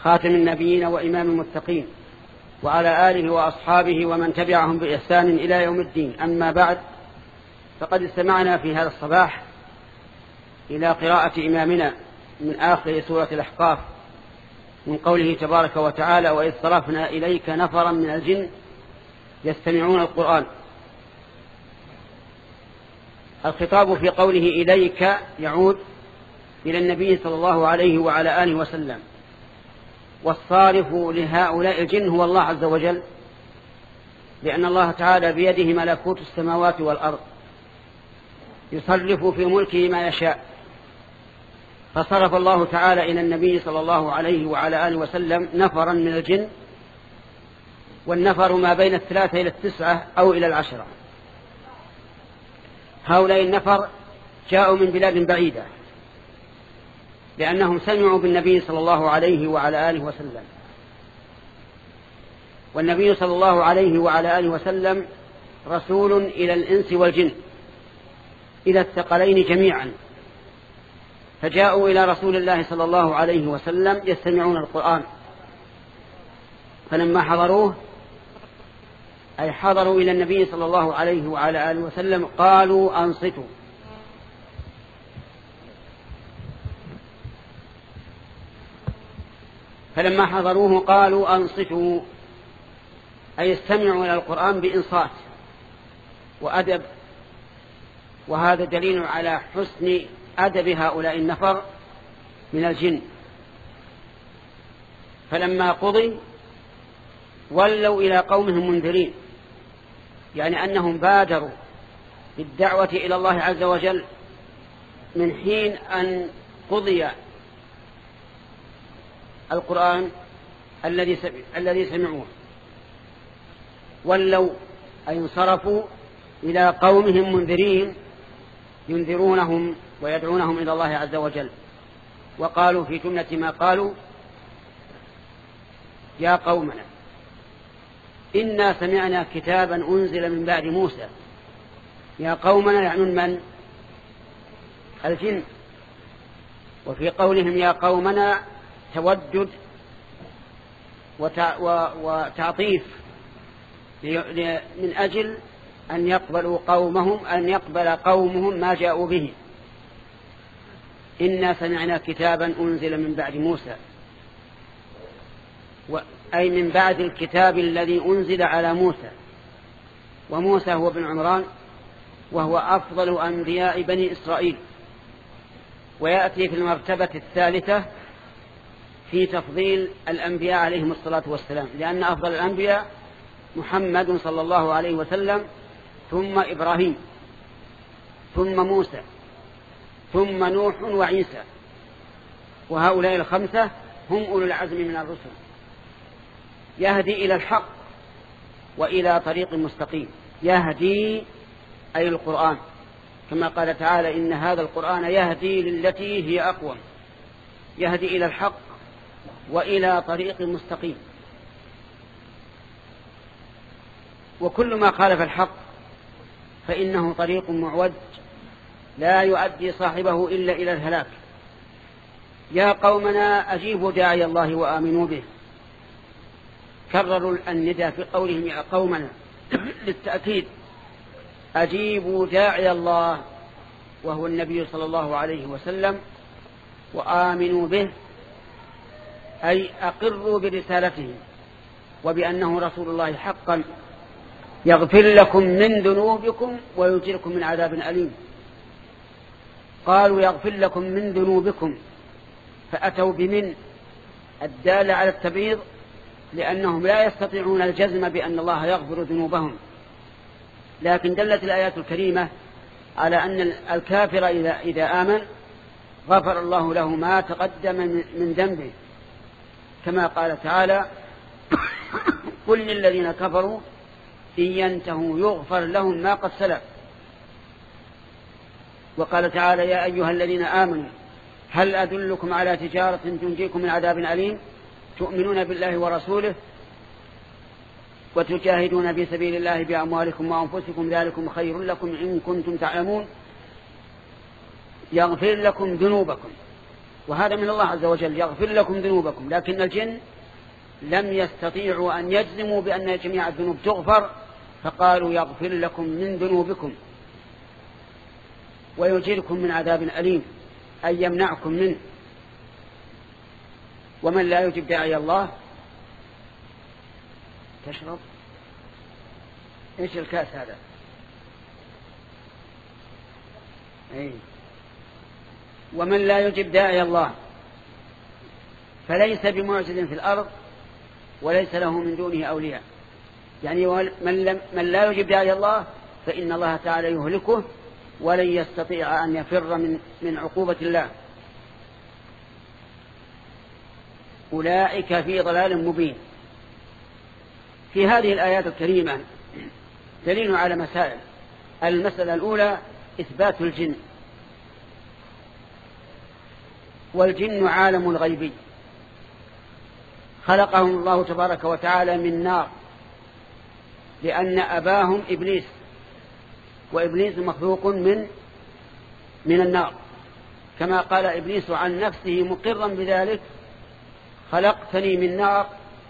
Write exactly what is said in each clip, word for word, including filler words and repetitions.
خاتم النبيين وإمام المتقين، وعلى آله وأصحابه ومن تبعهم بإحسان إلى يوم الدين. أما بعد، فقد استمعنا في هذا الصباح إلى قراءة إمامنا من آخر سورة الأحقاف من قوله تبارك وتعالى: وإذ صرفنا إليك نفرا من الجن يستمعون القرآن. الخطاب في قوله إليك يعود إلى النبي صلى الله عليه وعلى آله وسلم، والصارف لهؤلاء الجن هو الله عز وجل، لأن الله تعالى بيده ملكوت السماوات والأرض، يصرف في ملكه ما يشاء. فصرف الله تعالى إلى النبي صلى الله عليه وعلى آله وسلم نفرا من الجن، والنفر ما بين الثلاثة إلى التسعة أو إلى العشرة. هؤلاء النفر جاءوا من بلاد بعيدة لأنهم سمعوا بالنبي صلى الله عليه وعلى آله وسلم، والنبي صلى الله عليه وعلى آله وسلم رسول إلى الإنس والجن، إلى الثقلين جميعا، فجاءوا إلى رسول الله صلى الله عليه وسلم يستمعون القرآن. فلما حضروه أي حضروا إلى النبي صلى الله عليه وعلى آله وسلم قالوا: أنصتوا. فلما حضروه قالوا: أنصتوا، أي استمعوا إلى القرآن بإنصات وأدب. وهذا دليل على حسن أدب هؤلاء النفر من الجن. فلما قضي ولوا إلى قومهم منذرين، يعني أنهم بادروا بالدعوة إلى الله عز وجل من حين أن قضي القرآن الذي الذي سمعوه. ولوا أي انصرفوا إلى قومهم منذرين، ينذرونهم ويدعونهم إلى الله عز وجل. وقالوا في جملة ما قالوا: يا قومنا إنا سمعنا كتابا أنزل من بعد موسى. يا قومنا يعنون من؟ الجن. وفي قولهم يا قومنا تودد وتعطيف من أجل أن يقبلوا قومهم أن يقبل قومهم ما جاءوا به. إنا سمعنا كتابا أنزل من بعد موسى، أي من بعد الكتاب الذي أنزل على موسى. وموسى هو ابن عمران، وهو أفضل أنبياء بني إسرائيل، ويأتي في المرتبة الثالثة في تفضيل الأنبياء عليهم الصلاة والسلام، لأن أفضل الأنبياء محمد صلى الله عليه وسلم، ثم إبراهيم، ثم موسى، ثم نوح وعيسى. وهؤلاء الخمسة هم أولو العزم من الرسل، يهدي إلى الحق وإلى طريق مستقيم. يهدي أي القرآن، كما قال تعالى: إن هذا القرآن يهدي للتي هي أقوم. يهدي إلى الحق وإلى طريق مستقيم. وكل ما خالف الحق فإنه طريق معوج لا يؤدي صاحبه إلا إلى الهلاك. يا قومنا أجيبوا داعي الله وآمنوا به. كرروا النداء في قولهم يا قومنا للتأكيد. أجيبوا داعي الله وهو النبي صلى الله عليه وسلم، وآمنوا به أي أقروا برسالته وبأنه رسول الله حقا، يغفر لكم من ذنوبكم ويجركم من عذاب أليم. قالوا يغفر لكم من ذنوبكم، فأتوا بمن الدالة على التبعيض، لأنهم لا يستطيعون الجزم بأن الله يغفر ذنوبهم. لكن دلت الآيات الكريمة على أن الكافر إذا, إذا آمن غفر الله له ما تقدم من ذنبه، كما قال تعالى: قل للذين كفروا إن ينتهوا يغفر لهم ما قد سلف. وقال تعالى: يا أيها الذين آمنوا هل أدلكم على تجارة تنجيكم من عذاب أليم تؤمنون بالله ورسوله وتجاهدون في سبيل الله بأموالكم وأنفسكم ذلكم خير لكم إن كنتم تعلمون. يغفر لكم ذنوبكم وهذا من الله عز وجل يغفر لكم ذنوبكم، لكن الجن لم يستطيعوا أن يجزموا بأن جميع الذنوب تغفر، فقالوا يغفر لكم من ذنوبكم ويجيركم من عذاب أليم، أي يمنعكم منه. ومن لا يجب داعي الله تشرب إيش الكاس هذا؟ أي. ومن لا يجب داعي الله فليس بمعجز في الأرض وليس له من دونه أولياء. يعني من, لم من لا يجب داعي الله فإن الله تعالى يهلكه ولن يستطيع أن يفر من, من عقوبة الله. أولئك في ضلال مبين. في هذه الآيات الكريمة دليل على مسائل. المسألة الأولى إثبات الجن، والجن عالم الغيبي خلقهم الله تبارك وتعالى من نار، لأن أباهم إبليس، وإبليس مخلوق من من النار، كما قال إبليس عن نفسه مقرا بذلك: خلقتني من نار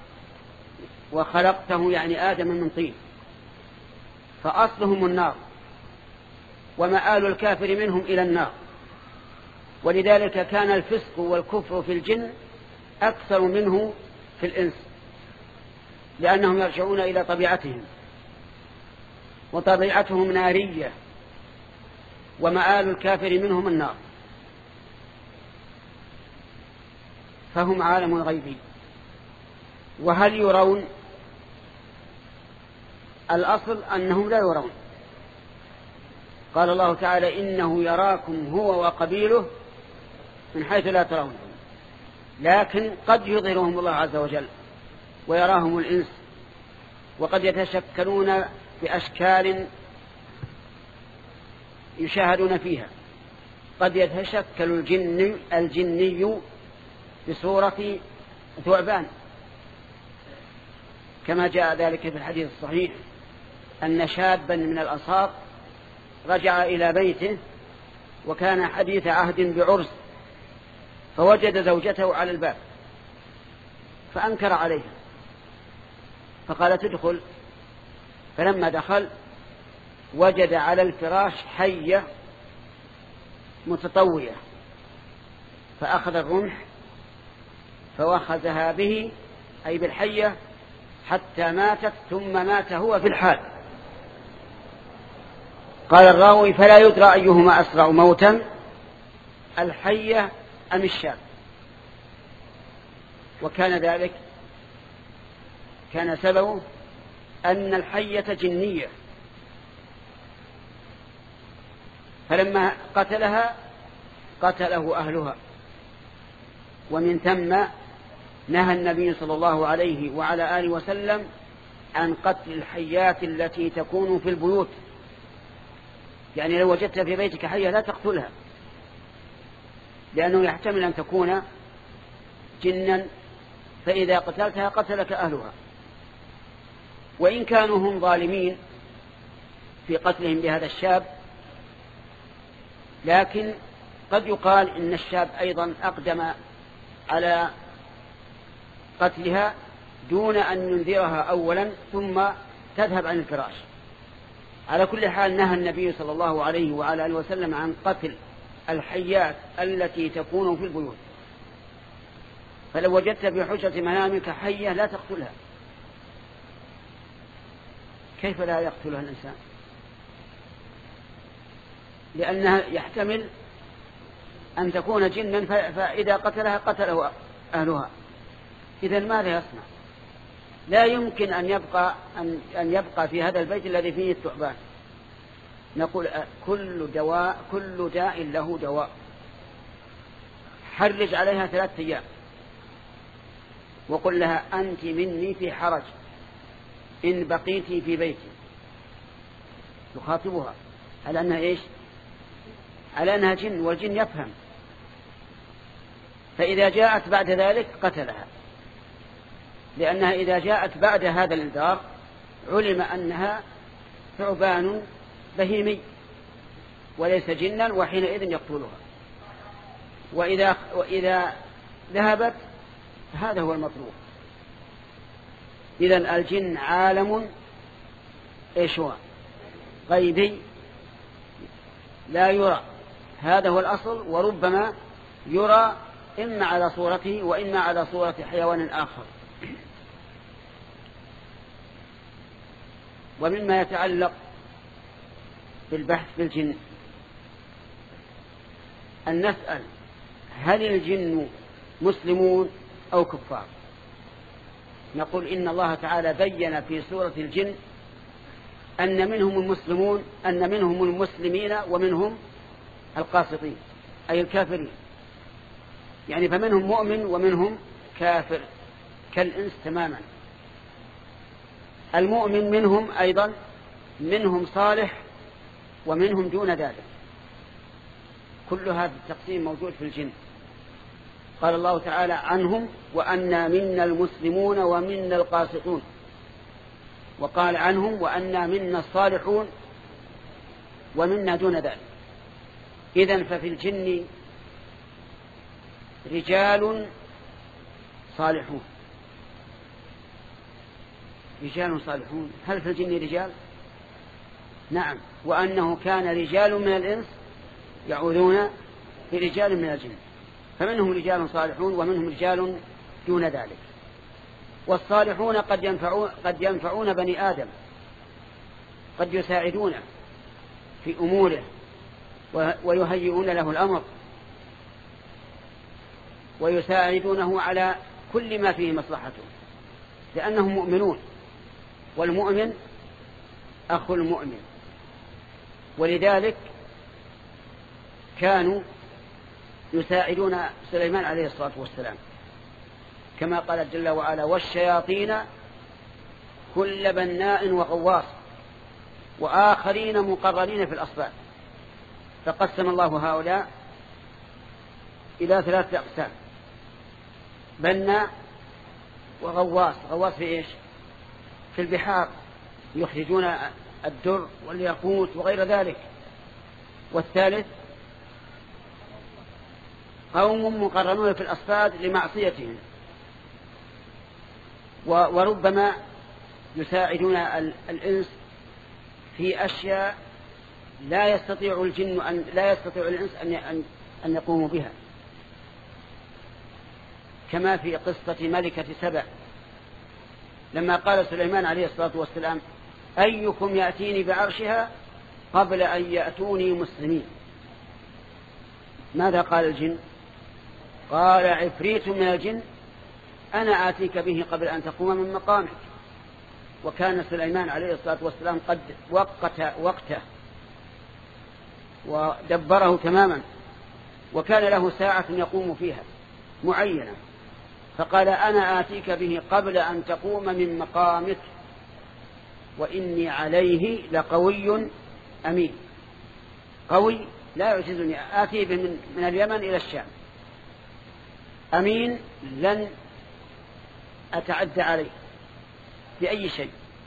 وخلقته يعني آدم من طين. فأصلهم النار ومآل الكافر منهم إلى النار. ولذلك كان الفسق والكفر في الجن أكثر منه في الإنس، لأنهم يرجعون إلى طبيعتهم، وطبيعتهم نارية، ومآل الكافر منهم النار، فهم عالم غيبي. وهل يرون؟ الأصل أنهم لا يرون. قال الله تعالى: إنه يراكم هو وقبيله من حيث لا ترون، لكن قد يظهرهم الله عز وجل ويراهم الإنس، وقد يتشكلون بأشكال يشاهدون فيها. قد يتشكل الجن الجني بصورة ثعبان، كما جاء ذلك في الحديث الصحيح أن شابا من الأنصار رجع إلى بيته وكان حديث عهد بعرس، فوجد زوجته على الباب فأنكر عليها، فقالت: ادخل. فلما دخل وجد على الفراش حية متطوية، فأخذ الرمح فوخزها به، أي بالحية، حتى ماتت، ثم مات هو في الحال. قال الراوي: فلا يدرى أيهما أسرع موتا، الحية أم الشاب. وكان ذلك كان سببه أن الحية جنية، فلما قتلها قتله أهلها. ومن ثم نهى النبي صلى الله عليه وعلى آله وسلم عن قتل الحيات التي تكون في البيوت. يعني لو وجدت في بيتك حية لا تقتلها، لأنه يحتمل أن تكون جنا، فإذا قتلتها قتلك أهلها. وإن كانوا هم ظالمين في قتلهم بهذا الشاب، لكن قد يقال إن الشاب أيضا أقدم على قتلها دون أن ينذرها أولا ثم تذهب عن الفراش. على كل حال نهى النبي صلى الله عليه وعلى آله وسلم عن قتل الحيات التي تكون في البيوت. فلو وجدت في حجرة منامك حية لا تقتلها. كيف لا يقتلها الإنسان؟ لأنها يحتمل أن تكون جنا، فإذا قتلها قتله أهلها. إذن ماذا يصنع؟ لا يمكن أن يبقى أن يبقى في هذا البيت الذي فيه الثعبان. نقول: كل دواء كل داء له دواء. حرج عليها ثلاثة أيام وقل لها: أنت مني في حرج إن بقيتي في بيتي. يخاطبها على أنها إيش؟ على أنها جن، والجن يفهم. فإذا جاءت بعد ذلك قتلها، لأنها إذا جاءت بعد هذا الإنذار علم أنها ثعبان بهيمي وليس جنا، وحينئذ يقتلها. وإذا, وإذا ذهبت هذا هو المطلوب. إذن الجن عالم إيش هو؟ غيبي لا يرى، هذا هو الأصل، وربما يرى إما على صورته وإما على صورة حيوان آخر. ومما يتعلق بالبحث في الجن أن نسأل هل الجن مسلمون أو كفار؟ نقول إن الله تعالى بين في سورة الجن أن منهم المسلمون، أن منهم المسلمين ومنهم القاسطين أي الكافرين، يعني فمنهم مؤمن ومنهم كافر كالإنس تماما. المؤمن منهم أيضا منهم صالح ومنهم دون ذلك. كل هذا التقسيم موجود في الجن. قال الله تعالى عنهم وأنا منا المسلمون ومنا القاسطون، وقال عنهم وأنا منا الصالحون ومنا دون ذلك. إذن ففي الجن رجال صالحون. رجال صالحون، هل في الجن رجال؟ نعم، وأنه كان رجال من الإنس يعوذون برجال من الجن، فمنهم رجال صالحون ومنهم رجال دون ذلك. والصالحون قد ينفعون, قد ينفعون بني آدم، قد يساعدونه في أموره ويهيئون له الأمر ويساعدونه على كل ما فيه مصلحته، لأنهم مؤمنون، والمؤمن أخو المؤمن. ولذلك كانوا يساعدون سليمان عليه الصلاة والسلام، كما قال جل وعلا والشياطين كل بناء وغواص وآخرين مقررين في الأصفاد. فقسم الله هؤلاء إلى ثلاثة أقسام: بناء وغواص. غواص في إيش؟ في البحار، يخرجون الدر والياقوت وغير ذلك. والثالث قوم مقررون في الأصفاد لمعصيتهم، وربما يساعدون الإنس في أشياء لا يستطيع الجن أن لا يستطيع الإنس أن أن يقوموا بها، كما في قصة ملكة سبأ لما قال سليمان عليه الصلاة والسلام أيكم يأتيني بعرشها قبل أن يأتوني مسلمين. ماذا قال الجن؟ قال عفريت من الجن أنا آتيك به قبل أن تقوم من مقامك. وكان سليمان عليه الصلاة والسلام قد وقت وقته ودبره تماما، وكان له ساعة يقوم فيها معينة، فقال أنا آتيك به قبل أن تقوم من مقامك وإني عليه لقوي أمين. قوي لا يعجزني، آتي به من اليمن إلى الشام، أمين لن أتعدى عليه بأي شيء.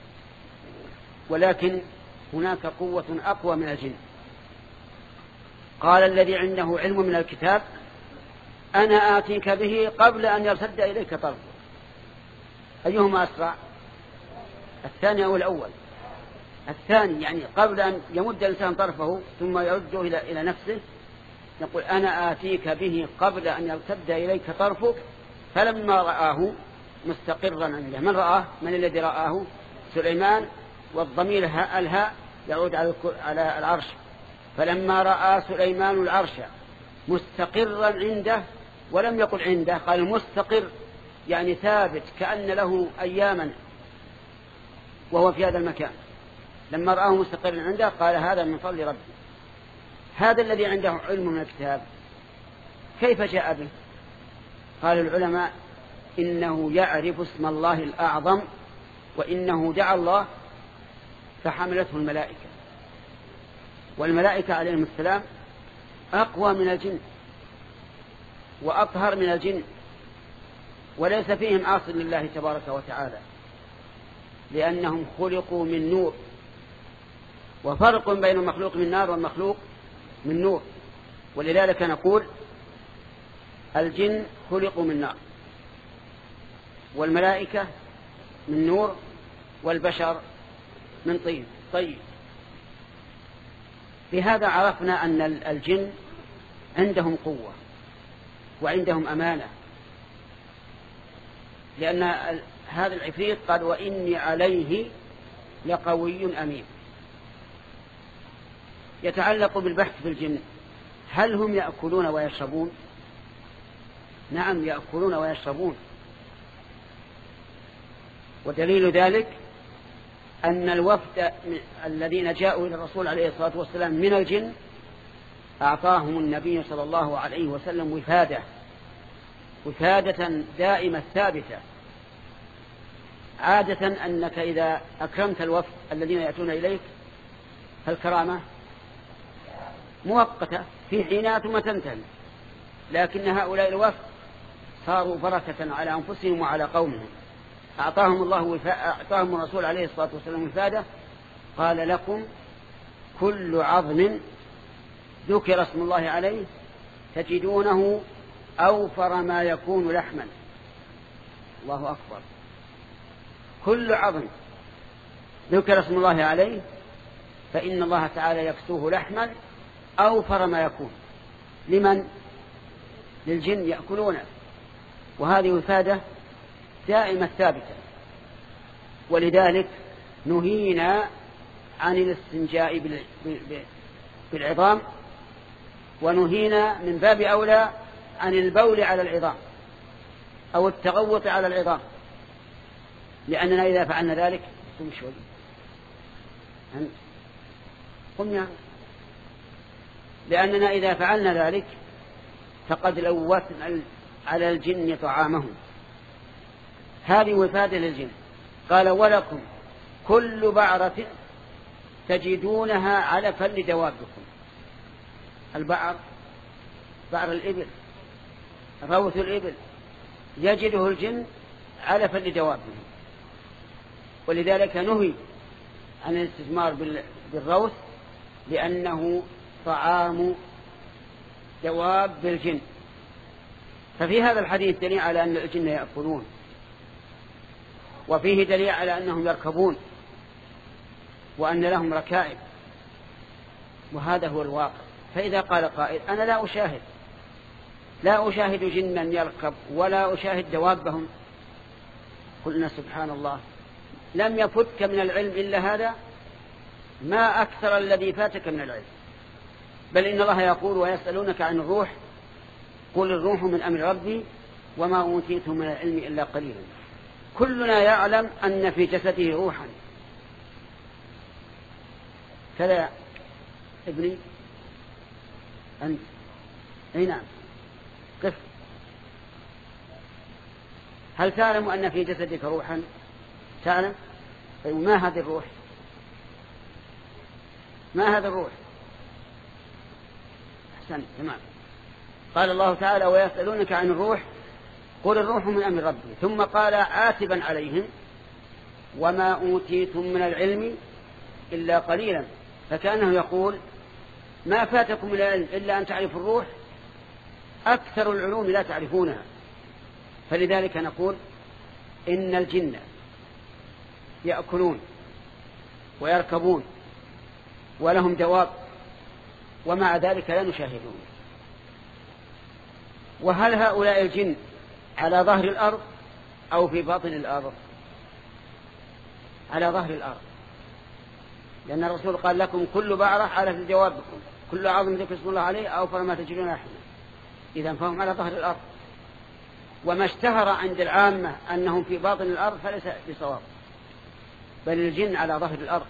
ولكن هناك قوة أقوى من الجن. قال الذي عنده علم من الكتاب أنا آتيك به قبل أن يرتد إليك طرفك. أيهما أسرع؟ الثاني أو الأول؟ الثاني، يعني قبل أن يمد الإنسان طرفه ثم يرده إلى إلى نفسه، يقول أنا آتيك به قبل أن يرتد إليك طرفك. فلما رآه مستقرا عنده، من رآه؟ من الذي رآه؟ سليمان، والضمير الهاء يعود على العرش. فلما رأى سليمان العرش مستقرا عنده، ولم يقل عنده، قال مستقر، يعني ثابت كأن له أياما وهو في هذا المكان. لما رآه مستقرا عنده قال هذا من فضل ربي. هذا الذي عنده علم من الكتاب كيف جاء به؟ قال العلماء إنه يعرف اسم الله الأعظم، وإنه دعا الله فحملته الملائكة، والملائكة عليهم السلام أقوى من الجن وأطهر من الجن، وليس فيهم عاص لله تبارك وتعالى، لأنهم خلقوا من نور، وفرق بين المخلوق من نار والمخلوق من نور. ولذلك نقول الجن خلقوا من نار، والملائكة من نور، والبشر من طين. طيب، بهذا عرفنا أن الجن عندهم قوة وعندهم أمانة، لأن هذا العفريت قال وإني عليه لقوي أمين. يتعلق بالبحث في الجن، هل هم يأكلون ويشربون؟ نعم، يأكلون ويشربون، ودليل ذلك أن الوفد الذين جاءوا إلى الرسول عليه الصلاة والسلام من الجن أعطاهم النبي صلى الله عليه وسلم وفادة وفادة دائمة ثابتة. عادة أنك إذا أكرمت الوفد الذين يأتون إليك فالكرامة مؤقتة في حينها ثم تنتهي، لكن هؤلاء الوفد صاروا بركة على أنفسهم وعلى قومهم. أعطاهم الله أعطاهم الرسول عليه الصلاة والسلام وفادة، قال لكم كل عظم ذكر اسم الله عليه تجدونه أوفر ما يكون لحما. الله أكبر، كل عظم ذكر اسم الله عليه فإن الله تعالى يكسوه لحما أوفر ما يكون. لمن؟ للجن يأكلونه، وهذه وفادة دائمة ثابتة. ولذلك نهينا عن الاستنجاء بالعظام، ونهينا من باب أولى عن البول على العظام أو التغوط على العظام، لأننا إذا فعلنا ذلك قم شوي قم يا لأننا إذا فعلنا ذلك فقد لوثنا على الجن طعامهم. هذه وفادة للجن. قال ولكم كل بعرة تجدونها علفا لدوابكم. البعر بعر الإبل، روث الإبل، يجده الجن علفا لدوابهم، ولذلك نهي عن الاستثمار بالروث لأنه طعام دواب الجن. ففي هذا الحديث دليل على أن الجن يأكلون، وفيه دليل على أنهم يركبون وأن لهم ركائب، وهذا هو الواقع. فإذا قال قائل أنا لا أشاهد لا أشاهد جنا يركب ولا أشاهد دوابهم، قلنا سبحان الله، لم يفتك من العلم إلا هذا، ما أكثر الذي فاتك من العلم. بل إن الله يقول ويسألونك عن الروح قل الروح من أمر ربي وما أوتيتم من العلم إلا قليلا. كلنا يعلم أن في جسده روحا. كذا ابني أنت أي نعم قف. هل تعلم أن في جسدك روحا؟ تعلم؟ طيب ما هذه الروح؟ ما هذا الروح؟ أحسن، تمام. قال الله تعالى ويسألونك عن الروح قل الروح من أمر ربي، ثم قال عاتبا عليهم وما أوتيتم من العلم إلا قليلا، فكأنه يقول ما فاتكم من العلم إلا أن تعرفوا الروح، أكثر العلوم لا تعرفونها. فلذلك نقول إن الجن يأكلون ويركبون ولهم دواب، ومع ذلك لا نشاهدون. وهل هؤلاء الجن على ظهر الأرض أو في باطن الأرض؟ على ظهر الأرض، لأن الرسول قال لكم كل بعرة على جوابكم، كل عظم ذكر اسم الله عليه أوفر ما تجدون لحما. إذا فهم على ظهر الأرض، وما اشتهر عند العامة أنهم في باطن الأرض فليس بصواب، بل الجن على ظهر الأرض.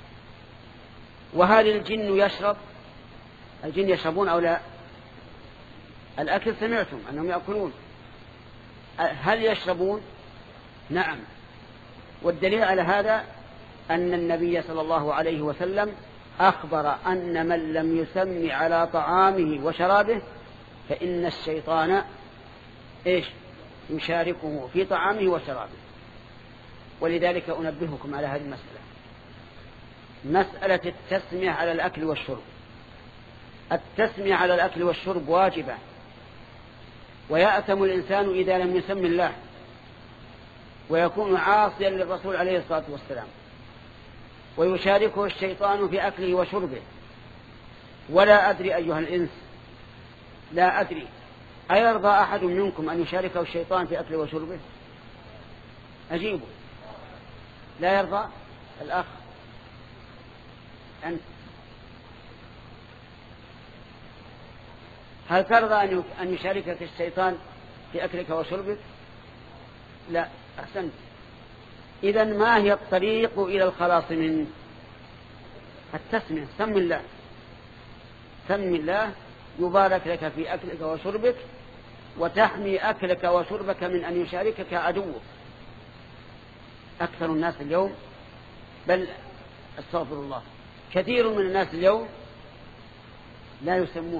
وهل الجن يشرب؟ الجن يشربون أو لا؟ الأكل سمعتم أنهم يأكلون، هل يشربون؟ نعم. والدليل على هذا أن النبي صلى الله عليه وسلم أخبر أن من لم يسم على طعامه وشرابه فإن الشيطان إيش؟ يشاركه في طعامه وشرابه. ولذلك أنبهكم على هذه المسألة، مسألة التسمية على الأكل والشرب. التسمية على الأكل والشرب واجبة، ويأثم الإنسان إذا لم يسم الله، ويكون عاصيا للرسول عليه الصلاة والسلام، ويشاركه الشيطان في أكله وشربه. ولا أدري أيها الإنس، لا أدري أيرضى أحد منكم أن يشاركه الشيطان في أكله وشربه؟ أجيبه. لا يرضى الأخ؟ أنت هل ترضى أن يشاركك الشيطان في أكلك وشربك؟ لا. أحسنت. إذن ما هي الطريق إلى الخلاص منه؟ التسمية. سم الله، سم الله يبارك لك في أكلك وشربك، وتحمي أكلك وشربك من أن يشاركك عدوك. أكثر الناس اليوم، بل استغفر الله، كثير من الناس اليوم لا يسمون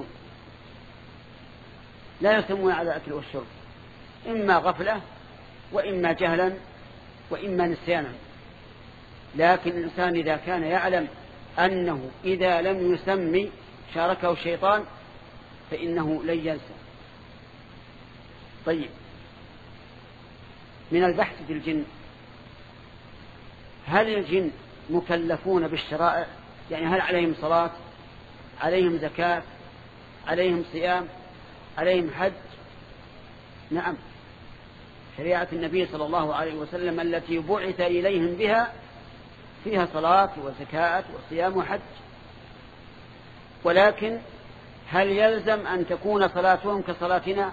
لا يسمون على الأكل والشرب، إما غفلة وإما جهلا وإما نسيانا. لكن الإنسان إذا كان يعلم أنه إذا لم يسمي شاركه الشيطان فإنه لن ينسى. طيب، من البحث في الجن، هل الجن مكلفون بالشرائع؟ يعني هل عليهم صلاة، عليهم زكاة، عليهم صيام، عليهم حج؟ نعم، شريعة النبي صلى الله عليه وسلم التي بعث إليهم بها فيها صلاة وزكاة وصيام وحج. ولكن هل يلزم أن تكون صلاتهم كصلاتنا؟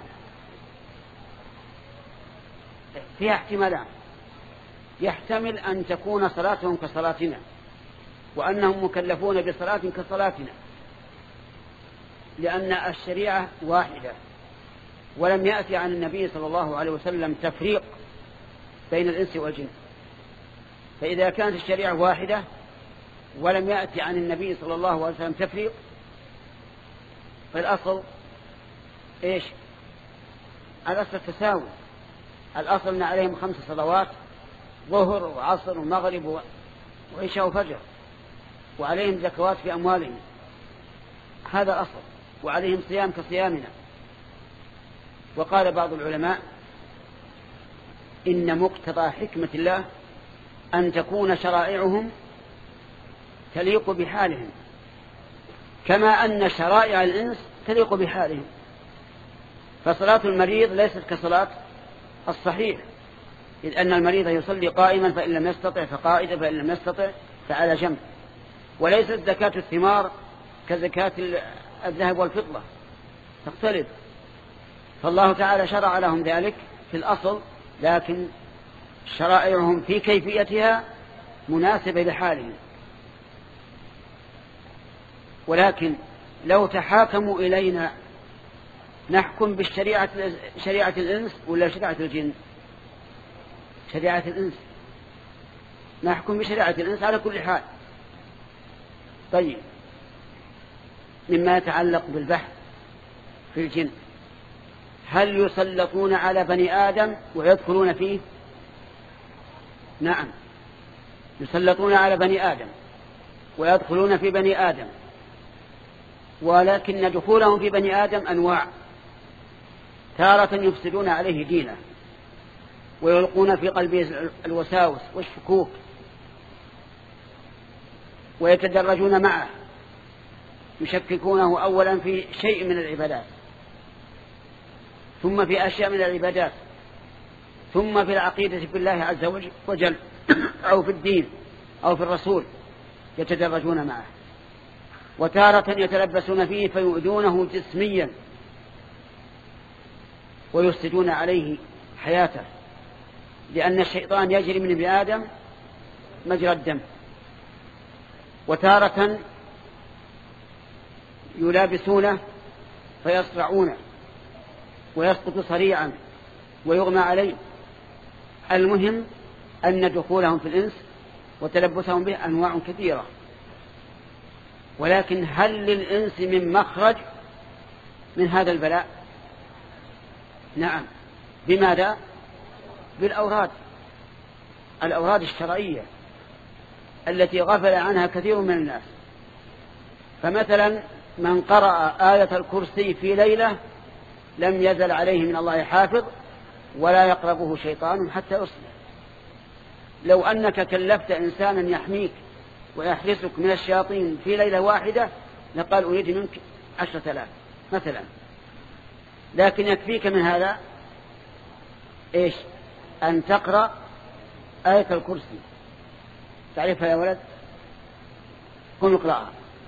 فيها احتمالان. يحتمل أن تكون صلاتهم كصلاتنا، وأنهم مكلفون بصلاة كصلاتنا، لأن الشريعة واحدة، ولم يأتي عن النبي صلى الله عليه وسلم تفريق بين الإنس والجن. فإذا كانت الشريعة واحدة ولم يأتي عن النبي صلى الله عليه وسلم تفريق، فالأصل إيش؟ الأصل التساوي. الأصل أن عليهم خمس صلوات، ظهر وعصر ومغرب وعشاء وفجر، وعليهم زكوات في أموالهم، هذا أصل، وعليهم صيام كصيامنا. وقال بعض العلماء إن مقتضى حكمة الله أن تكون شرائعهم تليق بحالهم، كما أن شرائع الإنس تليق بحالهم. فصلاة المريض ليست كصلاة الصحيح، إذ أن المريض يصلي قائما، فإن لم يستطع فقائدا، فإن لم يستطع فعلى جنب. وليست زكاة الثمار كزكاة الذهب والفضة، تختلف. فالله تعالى شرع لهم ذلك في الأصل، لكن شرائعهم في كيفيتها مناسبة لحالهم. ولكن لو تحاكموا إلينا نحكم بالشريعة، شريعة الإنس ولا شريعة الجن؟ شريعة الإنس، نحكم بشريعة الإنس على كل حال. طيب، مما يتعلق بالبحث في الجن، هل يسلطون على بني آدم ويدخلون فيه؟ نعم، يسلطون على بني آدم ويدخلون في بني آدم، ولكن دخولهم في بني آدم أنواع. تارة يفسدون عليه دينه ويلقون في قلبه الوساوس والشكوك ويتدرجون معه، يشككونه أولا في شيء من العبادات، ثم في أشياء من العبادات، ثم في العقيدة في الله عز وجل أو في الدين أو في الرسول، يتدرجون معه. وتارة يتلبسون فيه فيؤذونه جسميا ويفسدون عليه حياته، لأن الشيطان يجري من ابن آدم مجرى الدم. وتارة يلابسونه فيصرعونه ويسقط صريعا ويغمى عليه. المهم أن دخولهم في الإنس وتلبسهم به أنواع كثيرة. ولكن هل للإنس من مخرج من هذا البلاء؟ نعم. بماذا؟ بالأوراد، الأوراد الشرعية التي غفل عنها كثير من الناس. فمثلا من قرأ آية الكرسي في ليلة لم يزل عليه من الله حافظ ولا يقربه شيطان حتى يصبح. لو أنك كلفت إنسانا يحميك ويحرسك من الشياطين في ليلة واحدة لقال أريد منك عشرة آلاف مثلا، لكن يكفيك من هذا إيش؟ أن تقرأ آية الكرسي. تعرفها يا ولد؟ قم اقرأها.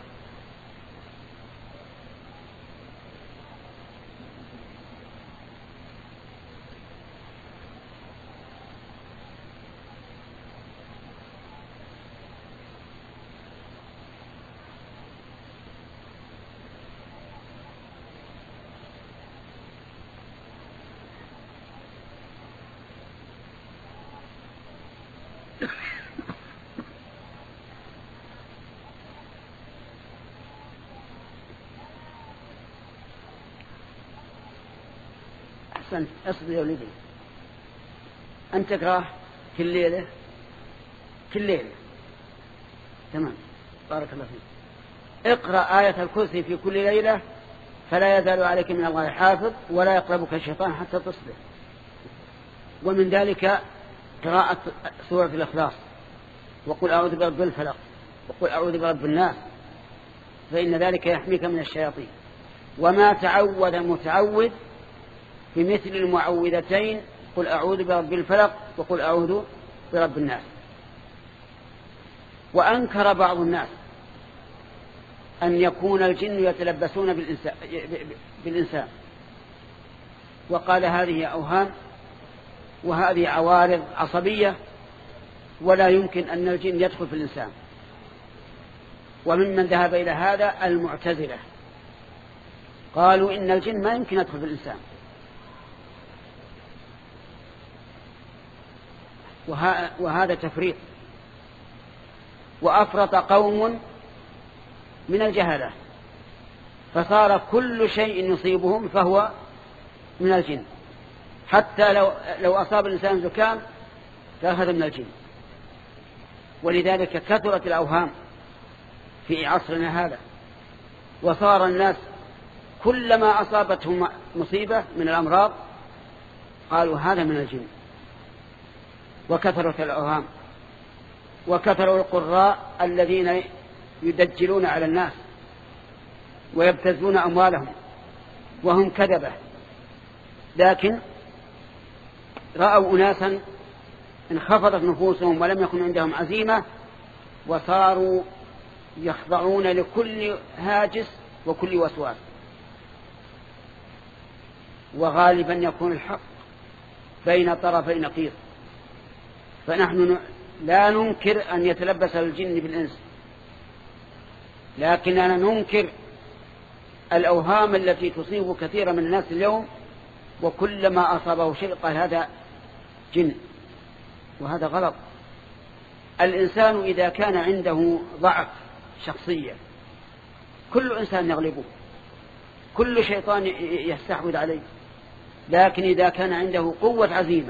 أحسنت. أصبر يا ولدي، أن تقرأ كل ليلة كل ليلة. تمام، بارك الله فيك. اقرأ آية الكرسي في كل ليلة فلا يزال عليك من الله حافظ ولا يقربك الشيطان حتى تصبح. ومن ذلك قراءة سورة الإخلاص، وقل أعوذ برب الفلق، وقل أعوذ برب الناس، فإن ذلك يحميك من الشياطين. وما تعود متعود بمثل المعوذتين، قل أعوذ برب الفلق وقل أعوذ برب الناس. وأنكر بعض الناس أن يكون الجن يتلبسون بالإنسان, بالإنسان وقال هذه أوهام وهذه عوارض عصبية ولا يمكن أن الجن يدخل في الإنسان. وممن ذهب إلى هذا المعتزلة، قالوا إن الجن ما يمكن يدخل في الإنسان. وهذا تفريط. وأفرط قوم من الجهلة فصار كل شيء يصيبهم فهو من الجن، حتى لو, لو أصاب الإنسان زكام فهذا من الجن. ولذلك كثرت الأوهام في عصرنا هذا، وصار الناس كلما أصابتهم مصيبة من الأمراض قالوا هذا من الجن. وكثرت الأوهام، وكثروا القراء الذين يدجلون على الناس ويبتزون أموالهم وهم كذبة، لكن رأوا أناسا انخفضت نفوسهم ولم يكن عندهم عزيمة وصاروا يخضعون لكل هاجس وكل وسواس. وغالبا يكون الحق بين طرفي نقيض. فنحن لا ننكر أن يتلبس الجن بالإنس، لكننا ننكر الأوهام التي تصيب كثيرا من الناس اليوم، وكلما أصابه شيء قال هذا جن، وهذا غلط. الإنسان إذا كان عنده ضعف شخصية كل إنسان يغلبه، كل شيطان يستحوذ عليه، لكن إذا كان عنده قوة عزيمة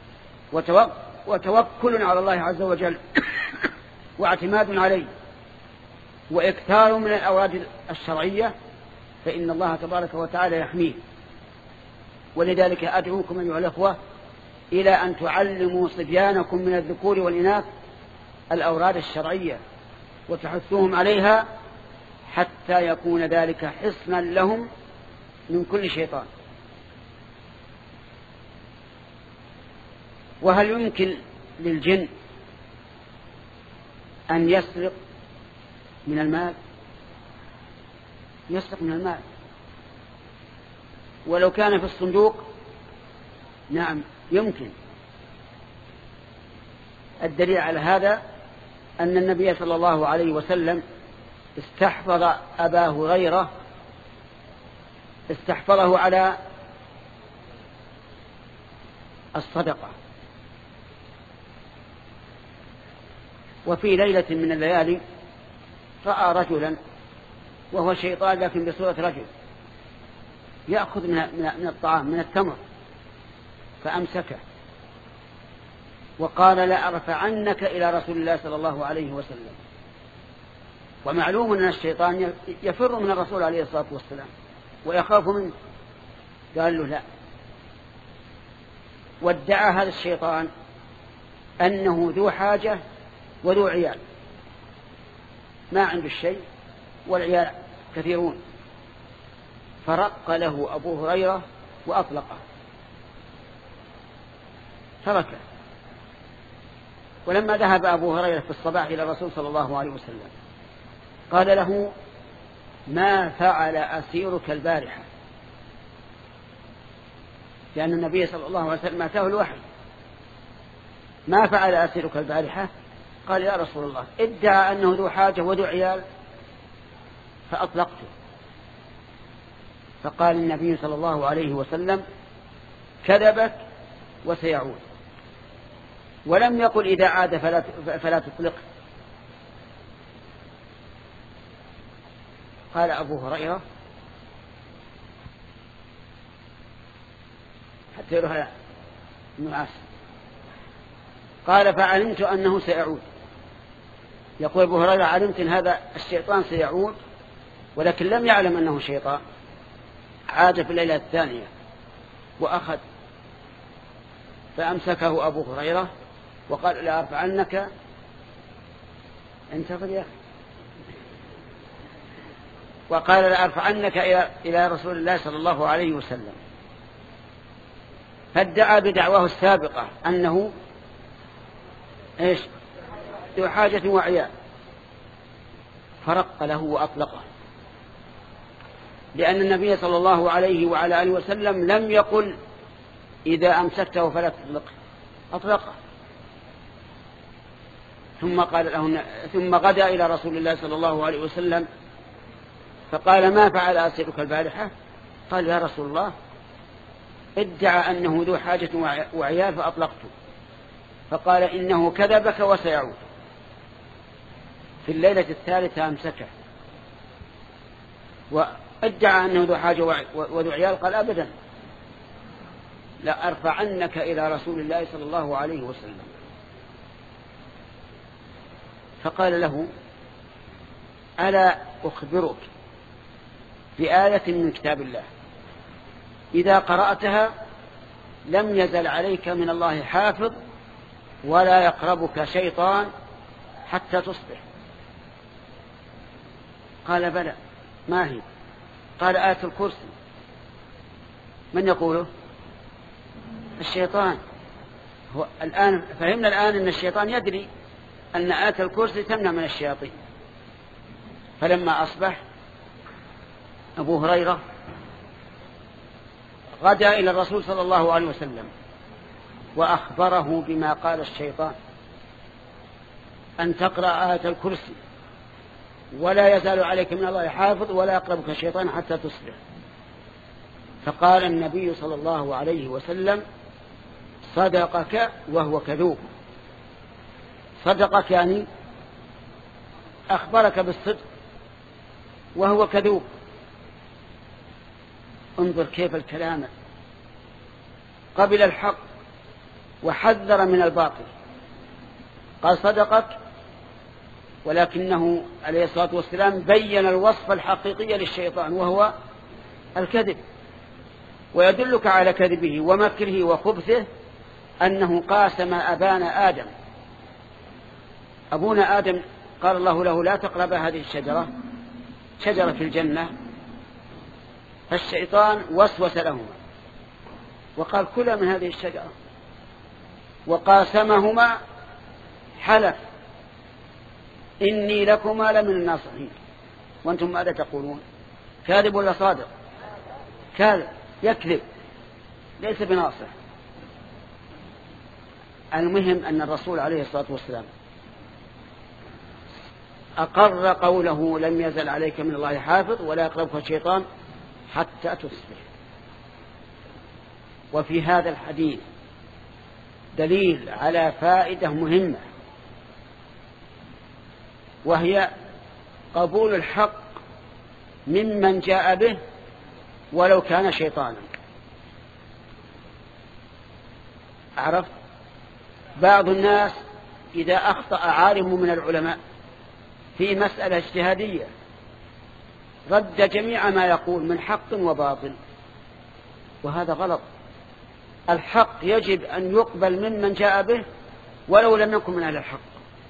وتوكل على الله عز وجل واعتماد عليه وإكثار من الأوراد الشرعية فإن الله تبارك وتعالى يحميه. ولذلك أدعوكم أيها الأخوة إلى أن تعلموا صبيانكم من الذكور والإناث الأوراد الشرعية وتحثوهم عليها حتى يكون ذلك حصنا لهم من كل شيطان. وهل يمكن للجن أن يسرق من المال؟ يسرق من المال ولو كان في الصندوق، نعم يمكن. الدليل على هذا أن النبي صلى الله عليه وسلم استحفظ أبا هريرة استحفظه على الصدقة، وفي ليلة من الليالي رأى رجلا وهو شيطان لكن بصورة رجل يأخذ من الطعام من التمر فأمسكه وقال لا أرفعنك إلى رسول الله صلى الله عليه وسلم. ومعلوم أن الشيطان يفر من الرسول عليه الصلاة والسلام ويخاف منه، قال له لا. وادعى هذا الشيطان أنه ذو حاجة وذو عيال، ما عنده الشيء والعيال كثيرون، فرق له أبو هريرة وأطلقه تركه. ولما ذهب أبو هريرة في الصباح إلى الرسول صلى الله عليه وسلم قال له: ما فعل أسيرك البارحة؟ لأن النبي صلى الله عليه وسلم أتاه الوحي. ما فعل أسيرك البارحة؟ قال: يا رسول الله ادعى أنه ذو حاجة وذو عيال فأطلقته. فقال النبي صلى الله عليه وسلم: كذبك وسيعود. ولم يقل إذا عاد فلا, فلا تطلقه. قال أبو هريرة حتى يروح النعاس، قال: فعلمت أنه سيعود. يقول أبو هريرة: علمت أن هذا الشيطان سيعود، ولكن لم يعلم أنه شيطان. عاد في الليلة الثانية وأخذ، فأمسكه أبو هريرة وقال: لا أرفعنك. انتفض يا أخي. وقال: لا أرفعنك إلى رسول الله صلى الله عليه وسلم. فادعى بدعواه السابقة أنه إيش؟ ذو حاجة وعياء، فرق له وأطلقه، لأن النبي صلى الله عليه وعلى آله وسلم لم يقل إذا أمسكته فلا تطلقه، أطلقه. ثم قال له ثم غدا إلى رسول الله صلى الله عليه وسلم فقال: ما فعل أسيرك البارحة؟ قال: يا رسول الله ادعى أنه ذو حاجة وعيال فأطلقته. فقال: إنه كذبك وسيعود. في الليلة الثالثة أمسكه وادعى أنه ذو حاجة وذو عيال. قال: أبدا، لا أرفعنك إلى رسول الله صلى الله عليه وسلم. فقال له: ألا أخبرك بآية من كتاب الله إذا قرأتها لم يزل عليك من الله حافظ ولا يقربك شيطان حتى تصبح؟ قال: بلى. ما هي؟ قال: آية الكرسي. من يقوله؟ الشيطان. هو الآن فهمنا الآن أن الشيطان يدري أن آية الكرسي تمنع من الشياطين. فلما أصبح أبو هريرة غدا إلى الرسول صلى الله عليه وسلم وأخبره بما قال الشيطان، أن تقرأ آية الكرسي ولا يزال عليك من الله حافظ ولا يقربك الشيطان حتى تصبح. فقال النبي صلى الله عليه وسلم: صدقك وهو كذوب. صدقك يعني أخبرك بالصدق وهو كذوب. انظر كيف الكلام، قبل الحق وحذر من الباطل. قال: صدقك، ولكنه عليه الصلاة والسلام بين الوصف الحقيقي للشيطان وهو الكذب. ويدلك على كذبه ومكره وخبثه أنه قاسم أبانا آدم. أبونا آدم قال الله له: لا تقرب هذه الشجرة، شجرة في الجنة. فالشيطان وسوس لهما وقال: كلا من هذه الشجرة. وقاسمهما حلف: إني لكما لمن الناصحين. وأنتم ماذا تقولون؟ كاذب ولا صادق؟ كاذب، يكذب، ليس بناصح. المهم أن الرسول عليه الصلاة والسلام أقر قوله: لم يزل عليك من الله حافظ ولا يقربك الشيطان حتى تصبح. وفي هذا الحديث دليل على فائدة مهمة، وهي قبول الحق ممن جاء به ولو كان شيطانا. عرفت؟ بعض الناس إذا أخطأ عالم من العلماء في مسألة اجتهادية رد جميع ما يقول من حق وباطل، وهذا غلط. الحق يجب أن يقبل ممن جاء به ولو لم يكن من أهل الحق.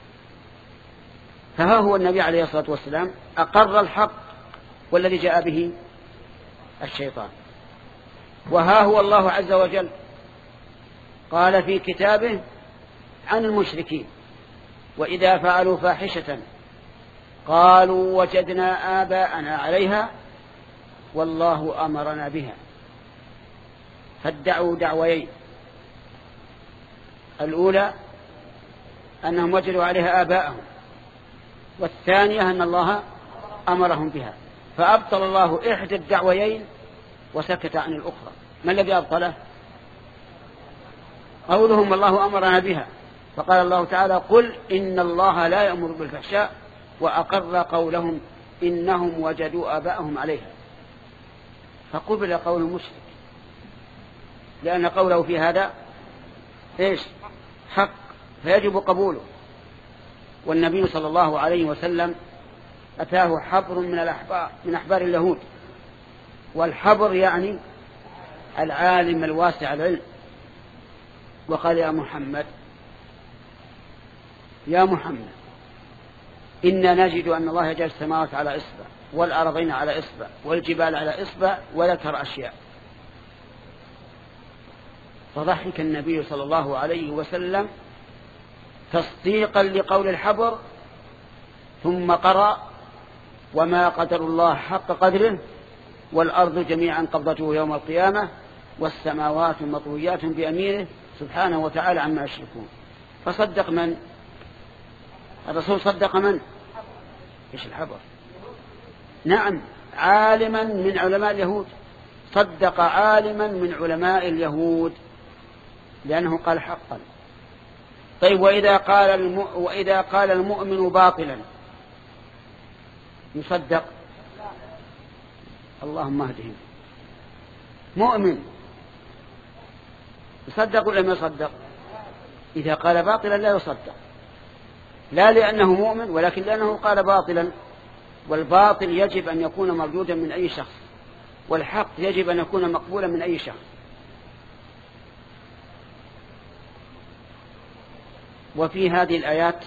فها هو النبي عليه الصلاة والسلام أقر الحق والذي جاء به الشيطان. وها هو الله عز وجل قال في كتابه عن المشركين: وإذا فعلوا فاحشة قالوا وجدنا آباءنا عليها والله أمرنا بها. فادعوا دعويين: الأولى أنهم وجدوا عليها آباءهم، والثانية أن الله أمرهم بها. فأبطل الله إحدى الدعويين وسكت عن الأخرى. ما الذي أبطله؟ قولهم الله أمرنا بها، فقال الله تعالى: قل إن الله لا يأمر بالفحشاء، وأقر قولهم إنهم وجدوا آباءهم عليها. فقبل قول المشرك لأن قوله في هذا إيش؟ حق، فيجب قبوله. والنبي صلى الله عليه وسلم أتاه حبر من الأحبار من أحبار اليهود، والحبر يعني العالم الواسع العلم، وقال: يا محمد يا محمد إنا نجد أن الله يجعل السماوات على إصبع والأرضين على إصبع والجبال على إصبع وذكر أشياء. فضحك النبي صلى الله عليه وسلم تصديقا لقول الحبر، ثم قرأ: وما قدر الله حق قدره والأرض جميعا قبضته يوم القيامة والسماوات مطويات بيمينه سبحانه وتعالى عما يشركون. فصدق من؟ الرسول صدق من؟ إيش الحبر؟ نعم، عالما من علماء اليهود، صدق عالما من علماء اليهود لأنه قال حقا. طيب، وإذا قال الم... وإذا قال المؤمن باطلا يصدق؟ اللهم اهدهم. مؤمن يصدق ولا ما يصدق؟ إذا قال باطلا لا يصدق، لا لأنه مؤمن ولكن لأنه قال باطلا. والباطل يجب أن يكون موجودا من أي شخص، والحق يجب أن يكون مقبولا من أي شخص. وفي هذه الآيات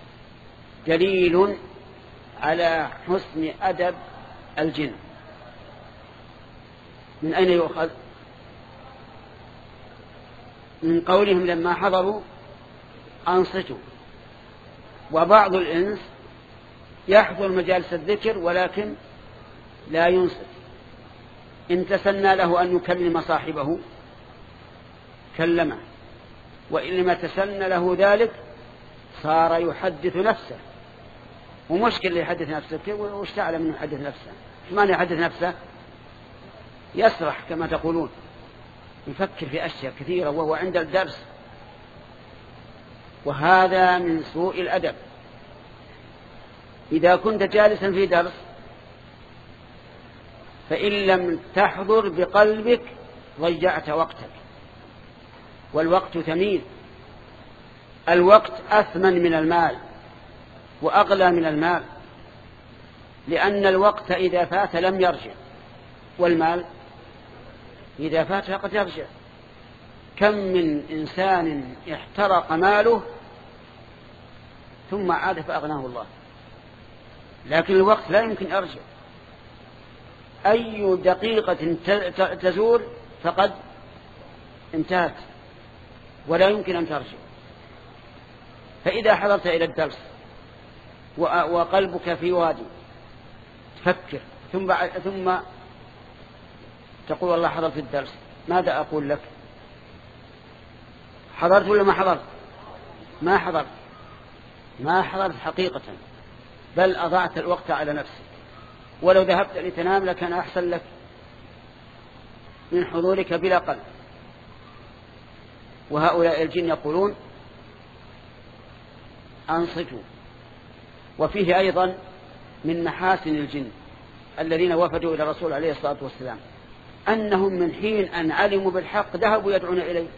دليل على حسن أدب الجن. من أين يؤخذ؟ من قولهم لما حضروا أنصتوا. وبعض الإنس يحضر مجالس الذكر ولكن لا ينصت. إن تسنى له أن يكلم صاحبه كلمه، وإن لم تسنى له ذلك صار يحدث نفسه. ومشكل اللي يحدث نفسه، وش تعلم أنه يحدث نفسه؟ ما يحدث نفسه؟ يسرح كما تقولون، يفكر في أشياء كثيرة وهو عند الدرس. وهذا من سوء الأدب. إذا كنت جالسا في درس فإن لم تحضر بقلبك ضيعت وقتك، والوقت ثمين. الوقت أثمن من المال وأغلى من المال، لأن الوقت إذا فات لم يرجع، والمال إذا فات فقد يرجع. كم من إنسان احترق ماله ثم عاد فأغناه الله، لكن الوقت لا يمكن يرجع. أي دقيقة تزول فقد انتهت ولا يمكن أن ترجع. فإذا حضرت إلى الدرس وقلبك في وادي تفكر ثم ثم تقول والله حضرت الدرس، ماذا أقول لك؟ حضرت ولا ما حضرت؟ ما حضرت، ما حضرت حقيقة، بل أضعت الوقت على نفسك. ولو ذهبت لتنام لكان أحسن لك من حضورك بلا قلب. وهؤلاء الجن يقولون أنصتوا. وفيه أيضا من محاسن الجن الذين وفدوا إلى الرسول عليه الصلاة والسلام أنهم من حين أن علموا بالحق ذهبوا يدعون إليه،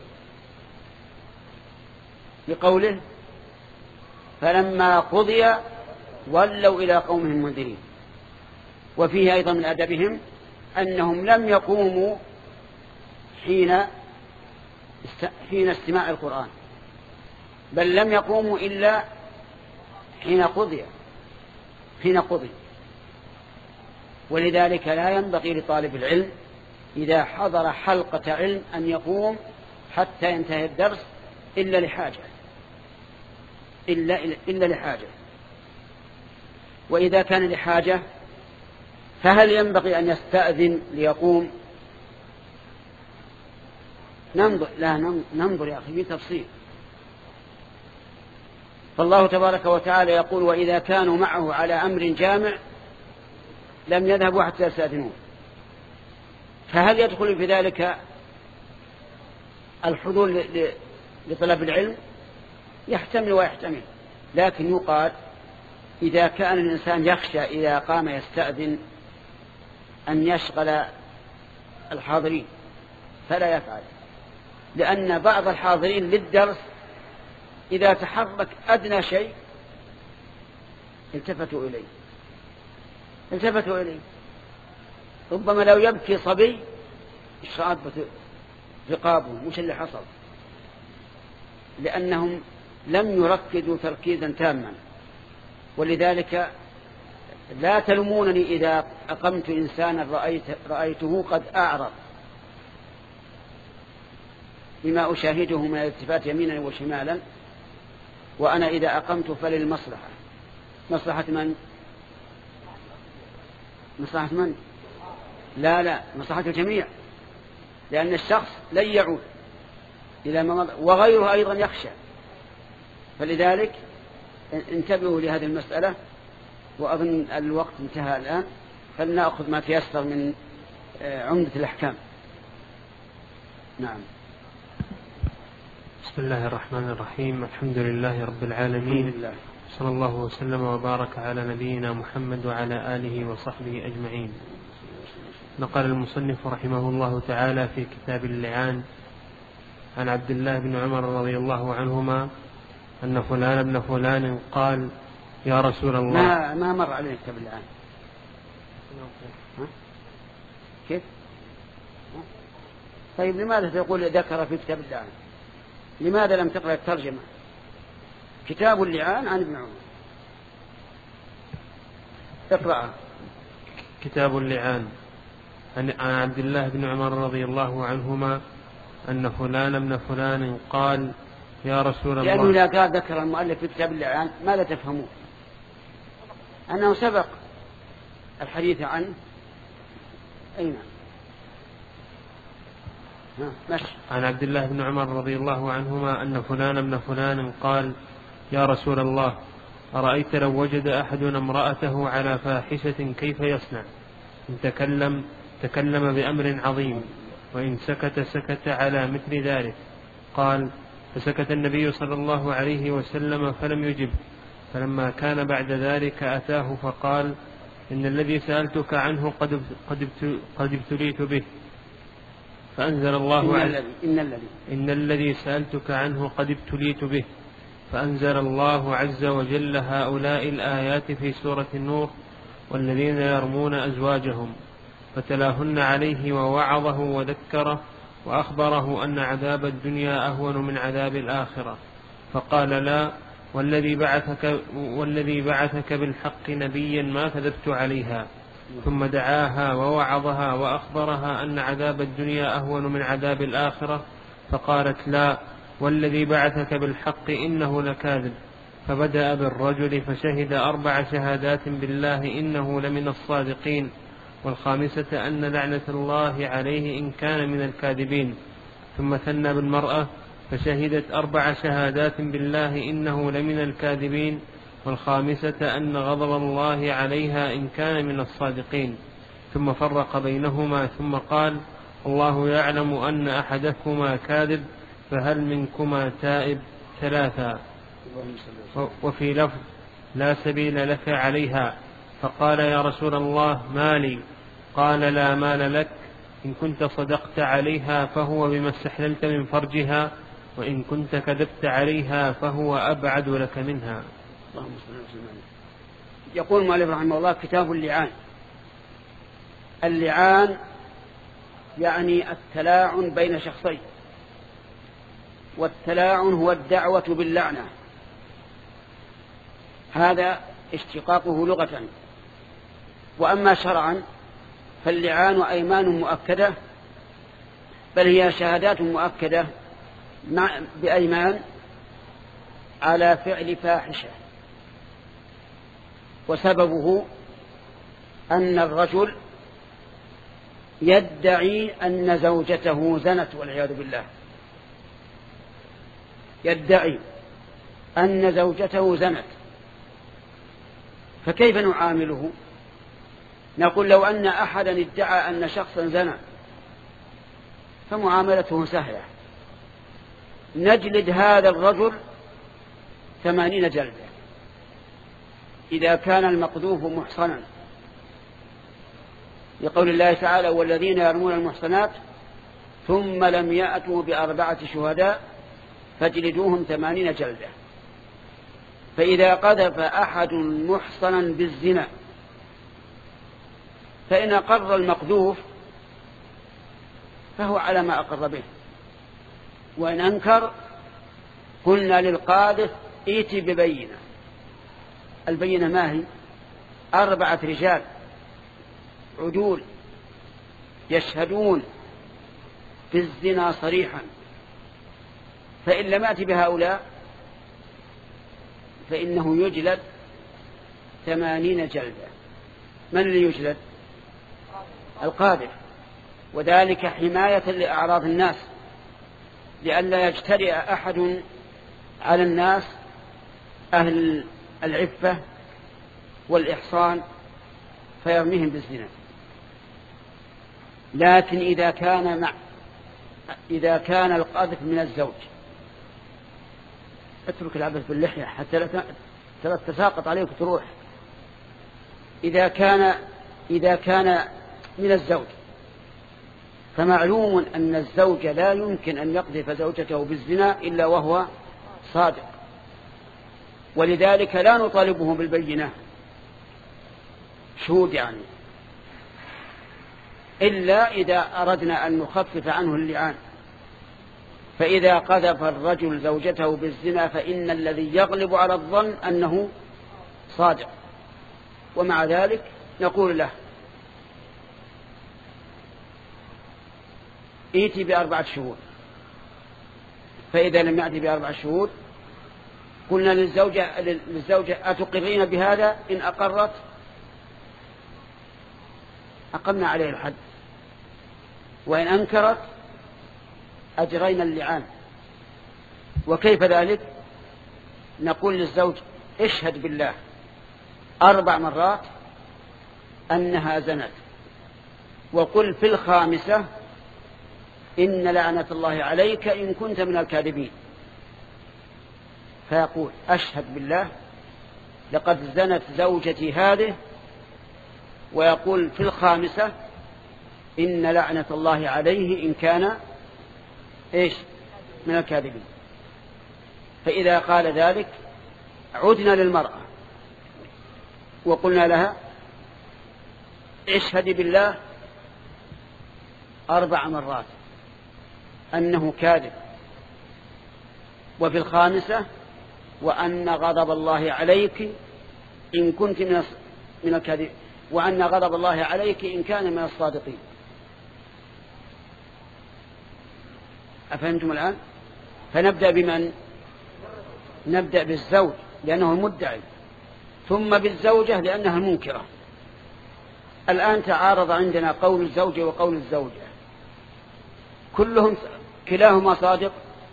بقوله فلما قضي ولوا إلى قومهم منذرين. وفيه أيضا من أدبهم أنهم لم يقوموا حين حين استماع القرآن، بل لم يقوموا إلا حين قضي حين قضي ولذلك لا ينبغي لطالب العلم إذا حضر حلقة علم أن يقوم حتى ينتهي الدرس إلا لحاجة إلا, إلا لحاجة. وإذا كان لحاجة فهل ينبغي أن يستأذن ليقوم؟ ننظر لا ننظر يا أخي بتفصيل. فالله تبارك وتعالى يقول: وإذا كانوا معه على أمر جامع لم يذهبوا حتى يستأذنوه. فهل يدخل في ذلك الحضور لطلب العلم؟ يحتمل ويحتمل، لكن يقال إذا كان الإنسان يخشى إذا قام يستأذن أن يشغل الحاضرين فلا يفعل، لأن بعض الحاضرين للدرس إذا تحرك أدنى شيء التفتوا إليه التفتوا إليه ربما لو يبكي صبي اشرأبت رقابهم. مش اللي حصل؟ لأنهم لم يركزوا تركيزا تاما. ولذلك لا تلومونني إذا أقمت إنسانا رأيت رأيته قد أعرض بما أشاهده من الالتفات يمينا وشمالا، وأنا إذا أقمت فللمصلحة. مصلحة من؟ مصلحة من؟ لا لا مصلحة الجميع، لأن الشخص لن يعود إلى ما مضى وغيره أيضا يخشى. فلذلك انتبهوا لهذه المسألة. وأظن الوقت انتهى الآن، فلنأخذ ما تيسر من عمدة الأحكام. نعم. بسم الله الرحمن الرحيم. الحمد لله رب العالمين، صلى الله وسلم وبارك على نبينا محمد وعلى آله وصحبه أجمعين. نقل المصنف رحمه الله تعالى في كتاب اللعان عن عبد الله بن عمر رضي الله عنهما أن فلان ابن فلان قال: يا رسول الله. ما, ما مر عليه كتاب اللعان. كيف؟ طيب لماذا تقول ذكر في كتاب اللعان؟ لماذا لم تقرأ الترجمة؟ كتاب اللعان عن ابن عمر، اقرأها. كتاب اللعان عن عبد الله بن عمر رضي الله عنهما أن فلان ابن فلان قال: يا رسول الله. لأنه لا قال ذكر المؤلف في كتاب اللعان ماذا تفهمون؟ أنه سبق الحديث عنه. أين؟ عن عبد الله بن عمر رضي الله عنهما أن فلان ابن فلان قال: يا رسول الله، أرأيت لو وجد أحدنا امرأته على فاحشة كيف يصنع؟ إن تكلم تكلم بأمر عظيم، وإن سكت سكت على مثل ذلك. قال: فسكت النبي صلى الله عليه وسلم فلم يجب. فلما كان بعد ذلك أتاه فقال: إن الذي سألتك عنه قد قد ابتليت به. فأنزل الله إن الذي, إن الذي إن الذي سألتك عنه قد ابتليت به. فأنزل الله عز وجل هؤلاء الآيات في سورة النور: والذين يرمون أزواجهم، فتلاهن عليه ووعظه وذكره وأخبره أن عذاب الدنيا أهون من عذاب الآخرة. فقال: لا، والذي بعثك, والذي بعثك بالحق نبيا ما كذبت عليها. ثم دعاها ووعظها وأخبرها أن عذاب الدنيا أهون من عذاب الآخرة. فقالت: لا، والذي بعثك بالحق إنه لكاذب. فبدأ بالرجل فشهد أربع شهادات بالله إنه لمن الصادقين، والخامسة أن لعنة الله عليه إن كان من الكاذبين. ثم ثنى بالمرأة فشهدت أربع شهادات بالله إنه لمن الكاذبين، والخامسة أن غضب الله عليها إن كان من الصادقين. ثم فرق بينهما ثم قال: الله يعلم أن أحدكما كاذب، فهل منكما تائب؟ ثلاثا. وفي لفظ: لا سبيل لك عليها. فقال: يا رسول الله، مالي؟ قال: لا مال لك. إن كنت صدقت عليها فهو بما استحللت من فرجها، وإن كنت كذبت عليها فهو أبعد لك منها. يقول المؤلف رحمه الله: كتاب اللعان. اللعان يعني التلاعن بين شخصين، والتلاعن هو الدعوة باللعنة، هذا اشتقاقه لغة. وأما شرعا فاللعان أيمان مؤكدة، بل هي شهادات مؤكدة بأيمان على فعل فاحشة، وسببه أن الرجل يدعي أن زوجته زنت والعياذ بالله، يدعي أن زوجته زنت، فكيف نعامله؟ نقول لو أن أحدا ادعى أن شخصا زنى فمعاملته سهلة، نجلد هذا الرجل ثمانين جلدة إذا كان المقذوف محصنا، لقول الله تعالى والذين يرمون المحصنات ثم لم يأتوا بأربعة شهداء فاجلدوهم ثمانين جلدة. فإذا قذف أحد محصنا بالزنا فإن أقر المقذوف فهو على ما أقر به، وإن أنكر قلنا للقاذف ائت ببينة. البينة ما هي؟ أربعة رجال عدول يشهدون بالزنا صريحا، فإن لم يأت بهؤلاء فإنه يجلد ثمانين جلدة. من اللي يجلد؟ القاذف، وذلك حماية لأعراض الناس، لئلا يجترئ أحد على الناس أهل العفة والإحصان فيرميهم بالزنا. لكن إذا كان مع إذا كان القذف من الزوج، اترك العبث باللحية حتى لا تساقط عليك تروح. إذا كان إذا كان من الزوج فمعلوم أن الزوج لا يمكن أن يقذف زوجته بالزنا إلا وهو صادق، ولذلك لا نطالبه بالبينة شهود يعني، إلا إذا أردنا أن نخفف عنه اللعان. فإذا قذف الرجل زوجته بالزنا فإن الذي يغلب على الظن أنه صادق، ومع ذلك نقول له ائتي بأربعة شهود. فإذا لم يأتي بأربعة شهود قلنا للزوجة, للزوجة أتقرين بهذا؟ إن أقرت أقمنا عليه الحد، وإن أنكرت أجرينا اللعان. وكيف ذلك؟ نقول للزوج اشهد بالله أربع مرات أنها زنت، وقل في الخامسة إن لعنة الله عليك إن كنت من الكاذبين. فيقول أشهد بالله لقد زنت زوجتي هذه، ويقول في الخامسة إن لعنة الله عليه إن كان إيش من الكاذبين. فإذا قال ذلك عدنا للمرأة وقلنا لها اشهدي بالله أربع مرات أنه كاذب، وفي الخامسة وأن غضب الله عليك إن كنت من من الكاذب، وأن غضب الله عليك إن كان من الصادقين. أفهمتم الآن؟ فنبدأ بمن؟ نبدأ بالزوج لأنه المدعي، ثم بالزوجة لأنها المنكرة. الآن تعارض عندنا قول الزوجة وقول الزوجة، كلهم كلاهما صادق،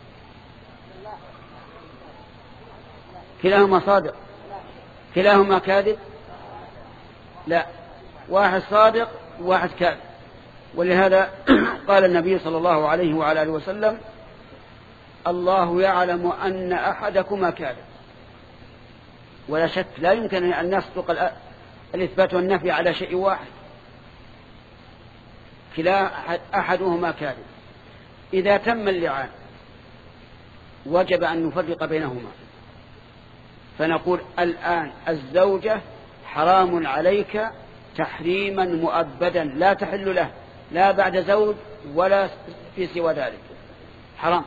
كلاهما صادق، كلاهما كاذب؟ لا، واحد صادق وواحد كاذب. ولهذا قال النبي صلى الله عليه وعلى آله وسلم الله يعلم أن أحدكما كاذب. ولا شك لا يمكن أن نصدق الإثبات والنفي على شيء واحد، كلا أحدهما كاذب. إذا تم اللعان وجب أن نفرق بينهما، فنقول الآن الزوجة حرام عليك تحريما مؤبدا لا تحل له لا بعد زوج ولا في سوى ذلك، حرام،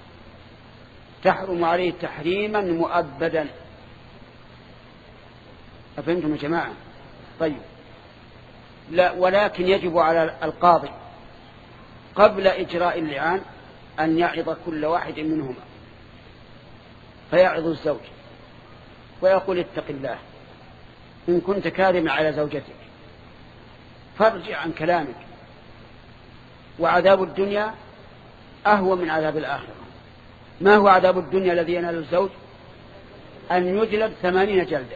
تحرم عليه تحريما مؤبدا. أفهمتم يا جماعة؟ طيب، لا، ولكن يجب على القاضي قبل إجراء اللعان أن يعظ كل واحد منهما، فيعظ الزوج ويقول اتق الله إن كنت كاذبا على زوجتك فارجع عن كلامك، وعذاب الدنيا أهوى من عذاب الآخرة. ما هو عذاب الدنيا الذي ينال الزوج؟ أن يجلد ثمانين جلدة،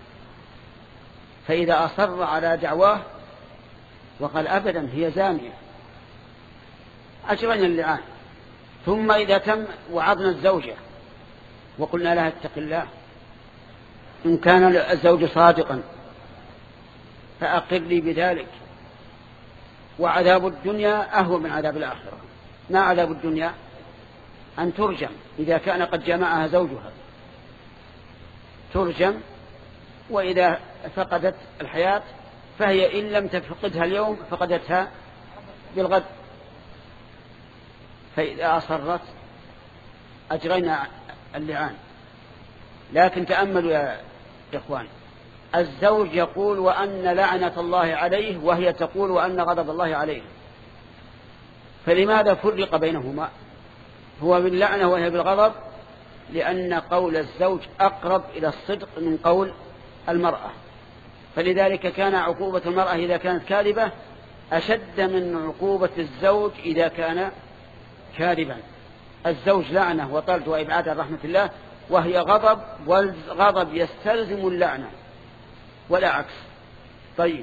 فإذا أصر على دعواه وقال أبدا هي زانية أجرنا اللعان، ثم إذا تم وعظنا الزوجة وقلنا لها اتق الله إن كان الزوج صادقا فأقر لي بذلك، وعذاب الدنيا أهوى من عذاب الآخرة. ما عذاب الدنيا؟ أن ترجم إذا كان قد جمعها زوجها، ترجم، وإذا فقدت الحياة فهي إن لم تفقدها اليوم فقدتها بالغد. فإذا أصرت أجرينا اللعان. لكن تأملوا يا إخوان، الزوج يقول وأن لعنة الله عليه، وهي تقول وأن غضب الله عليه، فلماذا فرق بينهما؟ هو باللعنة وهي بالغضب، لأن قول الزوج أقرب إلى الصدق من قول المرأة، فلذلك كان عقوبة المرأة إذا كانت كاذبة أشد من عقوبة الزوج إذا كان كاذبا. الزوج لعنة وطرد وإبعاد عن رحمة الله، وهي غضب، والغضب يستلزم اللعنة ولا عكس. طيب،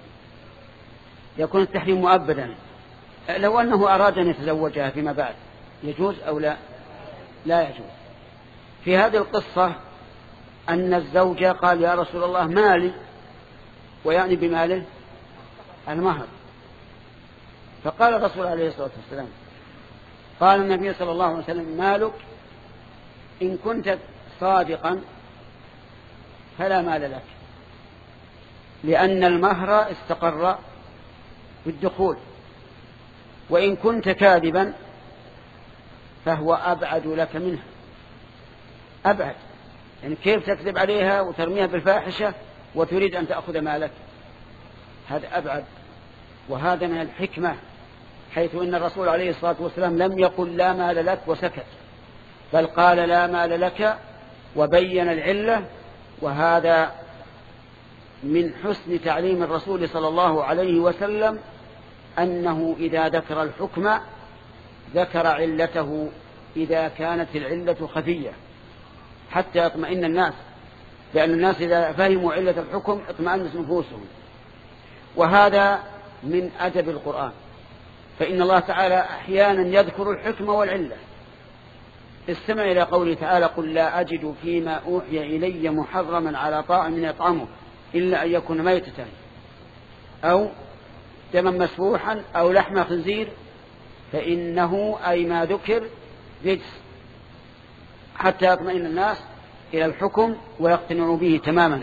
يكون التحريم مؤبدا. لو أنه أراد أن يتزوجها فيما بعد يجوز أو لا؟ لا يجوز. في هذه القصة أن الزوج قال يا رسول الله مالي، ويعني بماله المهر، فقال الرسول عليه الصلاة والسلام، قال النبي صلى الله عليه وسلم مالك إن كنت صادقا فلا مال لك، لأن المهر استقر بالدخول، وإن كنت كاذبا فهو أبعد لك منها، أبعد، يعني كيف تكذب عليها وترميها بالفاحشة وتريد أن تأخذ مالك؟ هذا أبعد. وهذا من الحكمة، حيث إن الرسول عليه الصلاة والسلام لم يقل لا مال لك وسكت، بل قال لا مال لك وبين العلة. وهذا من حسن تعليم الرسول صلى الله عليه وسلم أنه إذا ذكر الحكم ذكر علته إذا كانت العلة خفية حتى يطمئن الناس، لأن الناس إذا فهموا علة الحكم اطمأنت نفوسهم. وهذا من أدب القرآن، فإن الله تعالى أحيانا يذكر الحكم والعلة. استمع إلى قوله تعالى قل لا أجد فيما أوحي إلي محرما على طاعم يطعمه إلا أن يكون ميتة أو دما مسفوحا أو لحم خنزير فإنه أي ما ذكر رجس، حتى يطمئن الناس إلى الحكم ويقتنعوا به تماما.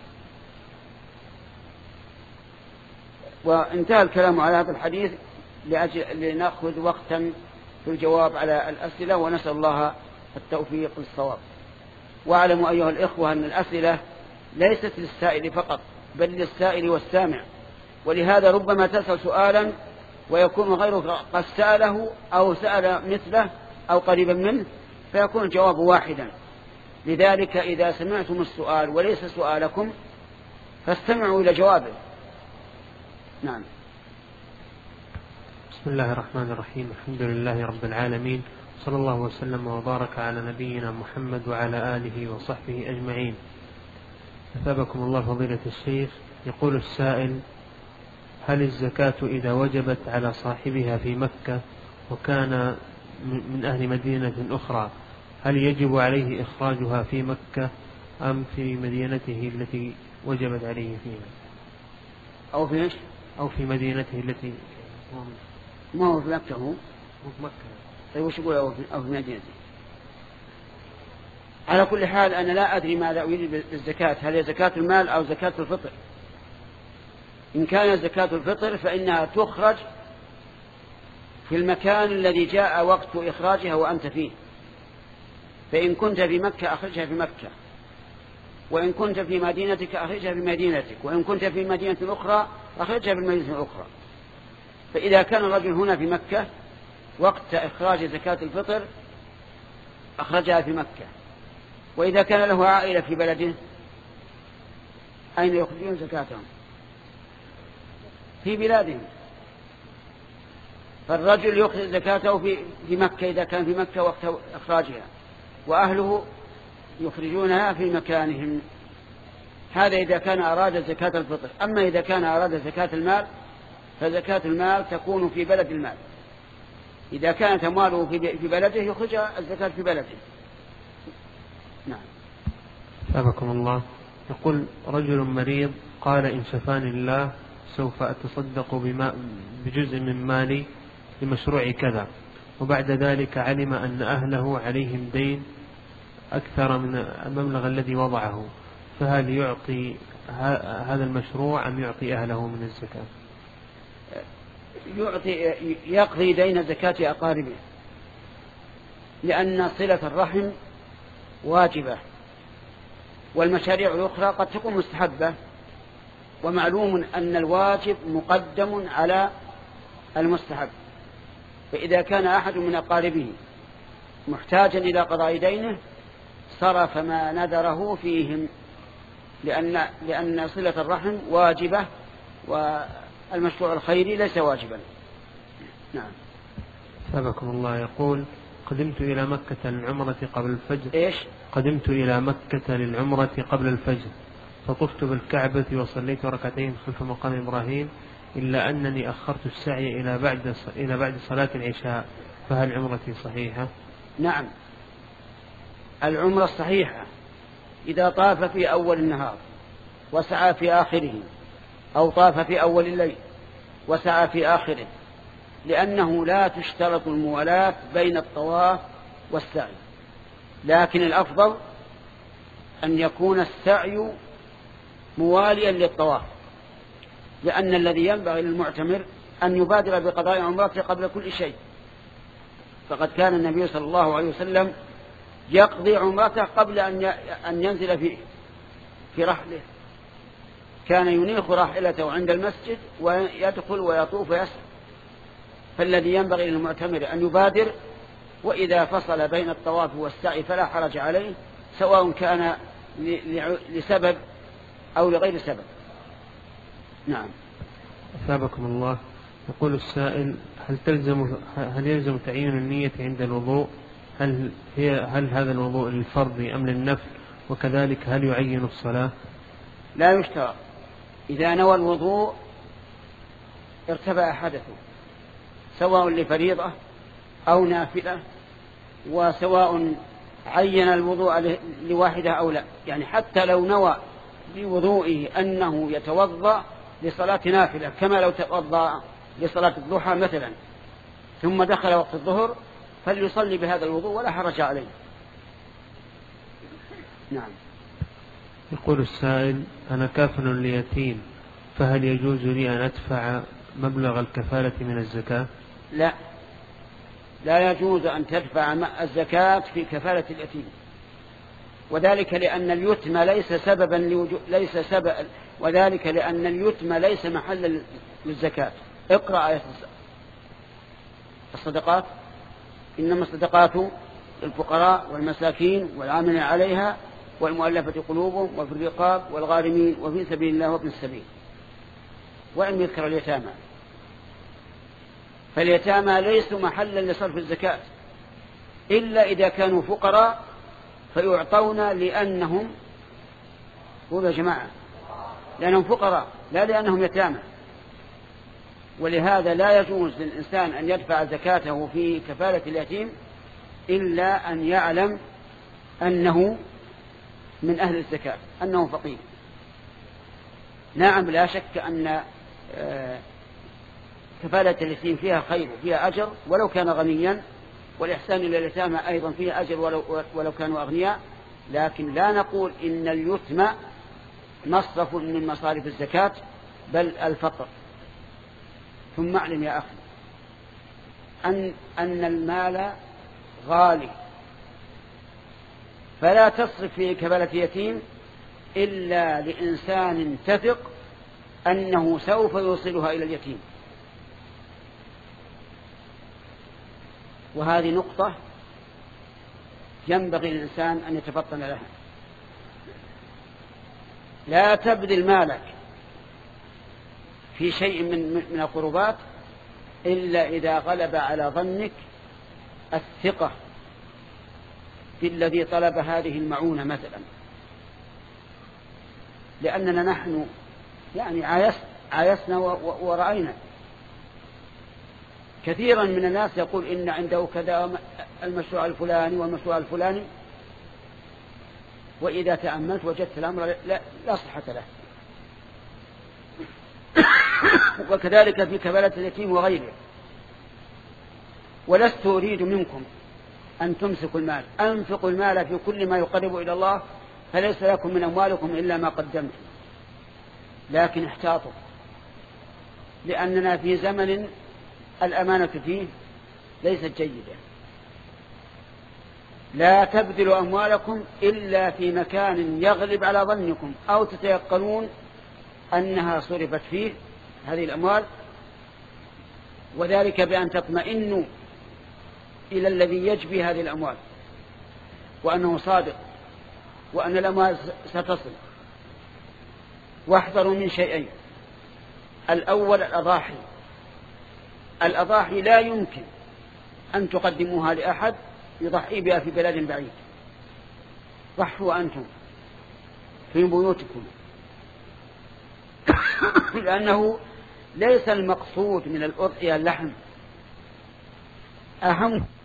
وانتهى الكلام على هذا الحديث لأجل لنأخذ وقتا في الجواب على الأسئلة، ونسأل الله التوفيق للصواب. واعلموا أيها الإخوة أن الأسئلة ليست للسائل فقط بل للسائل والسامع، ولهذا ربما تسأل سؤالا ويكون غيرك قد سأله أو سأل مثله أو قريبا منه فيكون الجواب واحدا. لذلك إذا سمعتم السؤال وليس سؤالكم فاستمعوا إلى جوابه. نعم. بسم الله الرحمن الرحيم. الحمد لله رب العالمين، صلى الله وسلم وبارك على نبينا محمد وعلى آله وصحبه أجمعين. أثابكم الله فضيلة الشيخ. يقول السائل: هل الزكاة إذا وجبت على صاحبها في مكة وكان من أهل مدينة أخرى هل يجب عليه إخراجها في مكة أم في مدينته التي وجبت عليه فيها؟ أو في إيش؟ أو في مدينته التي ما هو في مكة. هو في مكة. طيب وش يقول أو في مدينته؟ على كل حال أنا لا أدري ماذا أريد بالزكاة، هل هي زكاة المال أو زكاة الفطر. إن كان زكاة الفطر فإنها تخرج في المكان الذي جاء وقت إخراجها وأنت فيه. فإن كنت في مكة أخرجها في مكة، وإن كنت في مدينتك أخرجها في مدينتك، وإن كنت في مدينة أخرى أخرجها في المدينة الأخرى. فإذا كان الرجل هنا في مكة وقت إخراج زكاة الفطر أخرجها في مكة، وإذا كان له عائلة في بلده أين يخرجون زكاتهم؟ في بلادهم. فالرجل يخرج زكاته في في مكة إذا كان في مكة وقت إخراجها، وأهله يخرجونها في مكانهم. هذا إذا كان أراد زكاة الفطر. أما إذا كان أراد زكاة المال فزكاة المال تكون في بلد المال. إذا كانت أمواله في بلده يخرج الزكاة في بلده. نعم. أثابكم الله. يقول رجل مريض قال إن شفاني الله سوف أتصدق بما بجزء من مالي لمشروع كذا، وبعد ذلك علم أن أهله عليهم دين أكثر من المبلغ الذي وضعه، فهل يعطي هذا المشروع أم يعطي أهله من الزكاة؟ يعطي يقضي دين زكاة أقاربه، لأن صلة الرحم واجبة، والمشاريع الأخرى قد تكون مستحبة، ومعلوم أن الواجب مقدم على المستحب. فإذا كان أحد من أقاربه محتاجا إلى قضاء دينه صرف ما نذره فيهم، لأن, لأن صلة الرحم واجبة والمشروع الخيري ليس واجبا. نعم. سبكم الله. يقول قدمت إلى مكة للعمرة قبل الفجر. إيش؟ قدمت إلى مكة للعمرة قبل الفجر، فطفت بالكعبة وصليت ركعتين خلف مقام إبراهيم، إلا أنني أخرت السعي إلى بعد إلى بعد صلاة العشاء، فهل عمرتي صحيحة؟ نعم، العمرة صحيحة إذا طاف في أول النهار وسعى في آخره، أو طاف في أول الليل وسعى في آخره، لأنه لا تشترط الموالاة بين الطواف والسعي، لكن الأفضل أن يكون السعي مواليا للطواف، لأن الذي ينبغي للمعتمر أن يبادر بقضاء عمرته قبل كل شيء. فقد كان النبي صلى الله عليه وسلم يقضي عمرته قبل أن ينزل في في رحله، كان ينيخ راحلته عند المسجد ويدخل ويطوف ويسعى. فالذي ينبغي للمعتمر أن يبادر، وإذا فصل بين الطواف والسعي فلا حرج عليه، سواء كان لسبب أو لغير سبب. نعم. أثابكم الله. يقول السائل هل تلزم هل يلزم تعيين النية عند الوضوء؟ هل هي هل هذا الوضوء للفرض أم للنفل؟ وكذلك هل يعين الصلاة؟ لا يشترط. إذا نوى الوضوء ارتفع حدثه، سواء لفريضة أو نافلة، وسواء عين الوضوء لواحدة أو لا. يعني حتى لو نوى بوضوئه أنه يتوضأ لصلاة نافلة، كما لو توضأ لصلاة الضحى مثلا، ثم دخل وقت الظهر، فليصلي بهذا الوضوء ولا حرج عليه. نعم. يقول السائل أنا كافل ليتيم، فهل يجوز لي أن أدفع مبلغ الكفالة من الزكاة؟ لا، لا يجوز أن تدفع الزكاة في كفالة اليتيم، وذلك لأن اليتم ليس سببا لوجو... ليس سبب، وذلك لأن اليتم ليس محلا للزكاة. اقرأ آية الصدقات، إنما الصدقات للفقراء والمساكين والعاملين عليها والمؤلفة قلوبهم وفي الرقاب والغارمين وفي سبيل الله وابن السبيل، ولم يذكر اليتامى. فاليتامى ليسوا محلا لصرف الزكاة إلا إذا كانوا فقراء فيعطون لأنهم قولوا يا جماعة لأنهم فقراء، لا لأنهم يتامى. ولهذا لا يجوز للإنسان أن يدفع زكاته في كفالة اليتيم إلا أن يعلم أنه من أهل الزكاة، أنه فقير. نعم، لا شك أن كفالة اليتيم فيها خير وفيها أجر ولو كان غنيا، والإحسان إلى اليتامى أيضا فيه أجر ولو, ولو كانوا أغنياء، لكن لا نقول إن اليتم مصرف من مصارف الزكاة، بل الفقر. ثم اعلم يا أخي أن, أن المال غالي، فلا تصرف في كفالة يتيم إلا لإنسان تثق أنه سوف يوصلها إلى اليتيم. وهذه نقطة ينبغي للإنسان أن يتفطن لها. لا تبذل مالك في شيء من من القربات إلا إذا غلب على ظنك الثقة بالذي طلب هذه المعونة مثلا. لأننا نحن يعني عايس عايسنا ورأينا كثيرا من الناس يقول إن عنده كذا المشروع الفلاني والمشروع الفلاني، وإذا تأملت وجدت الأمر لا, لا صحة له. وكذلك في كفالة اليتيم وغيره. ولست أريد منكم أن تمسكوا المال، أنفقوا المال في كل ما يقرب إلى الله، فليس لكم من أموالكم إلا ما قدمتم، لكن احتاطوا، لأننا في زمن الأمانة فيه ليست جيدة. لا تبذلوا أموالكم إلا في مكان يغلب على ظنكم أو تتيقنون أنها صرفت فيه هذه الأموال، وذلك بأن تطمئنوا إلى الذي يجبي هذه الأموال وأنه صادق وأن الأموال ستصل. واحذروا من شيئين: الأول الأضاحي. الأضاحي لا يمكن أن تقدموها لأحد يضحي بها في بلاد بعيد، ضحوا أنتم في بيوتكم، لأنه ليس المقصود من الأضحية اللحم، أهم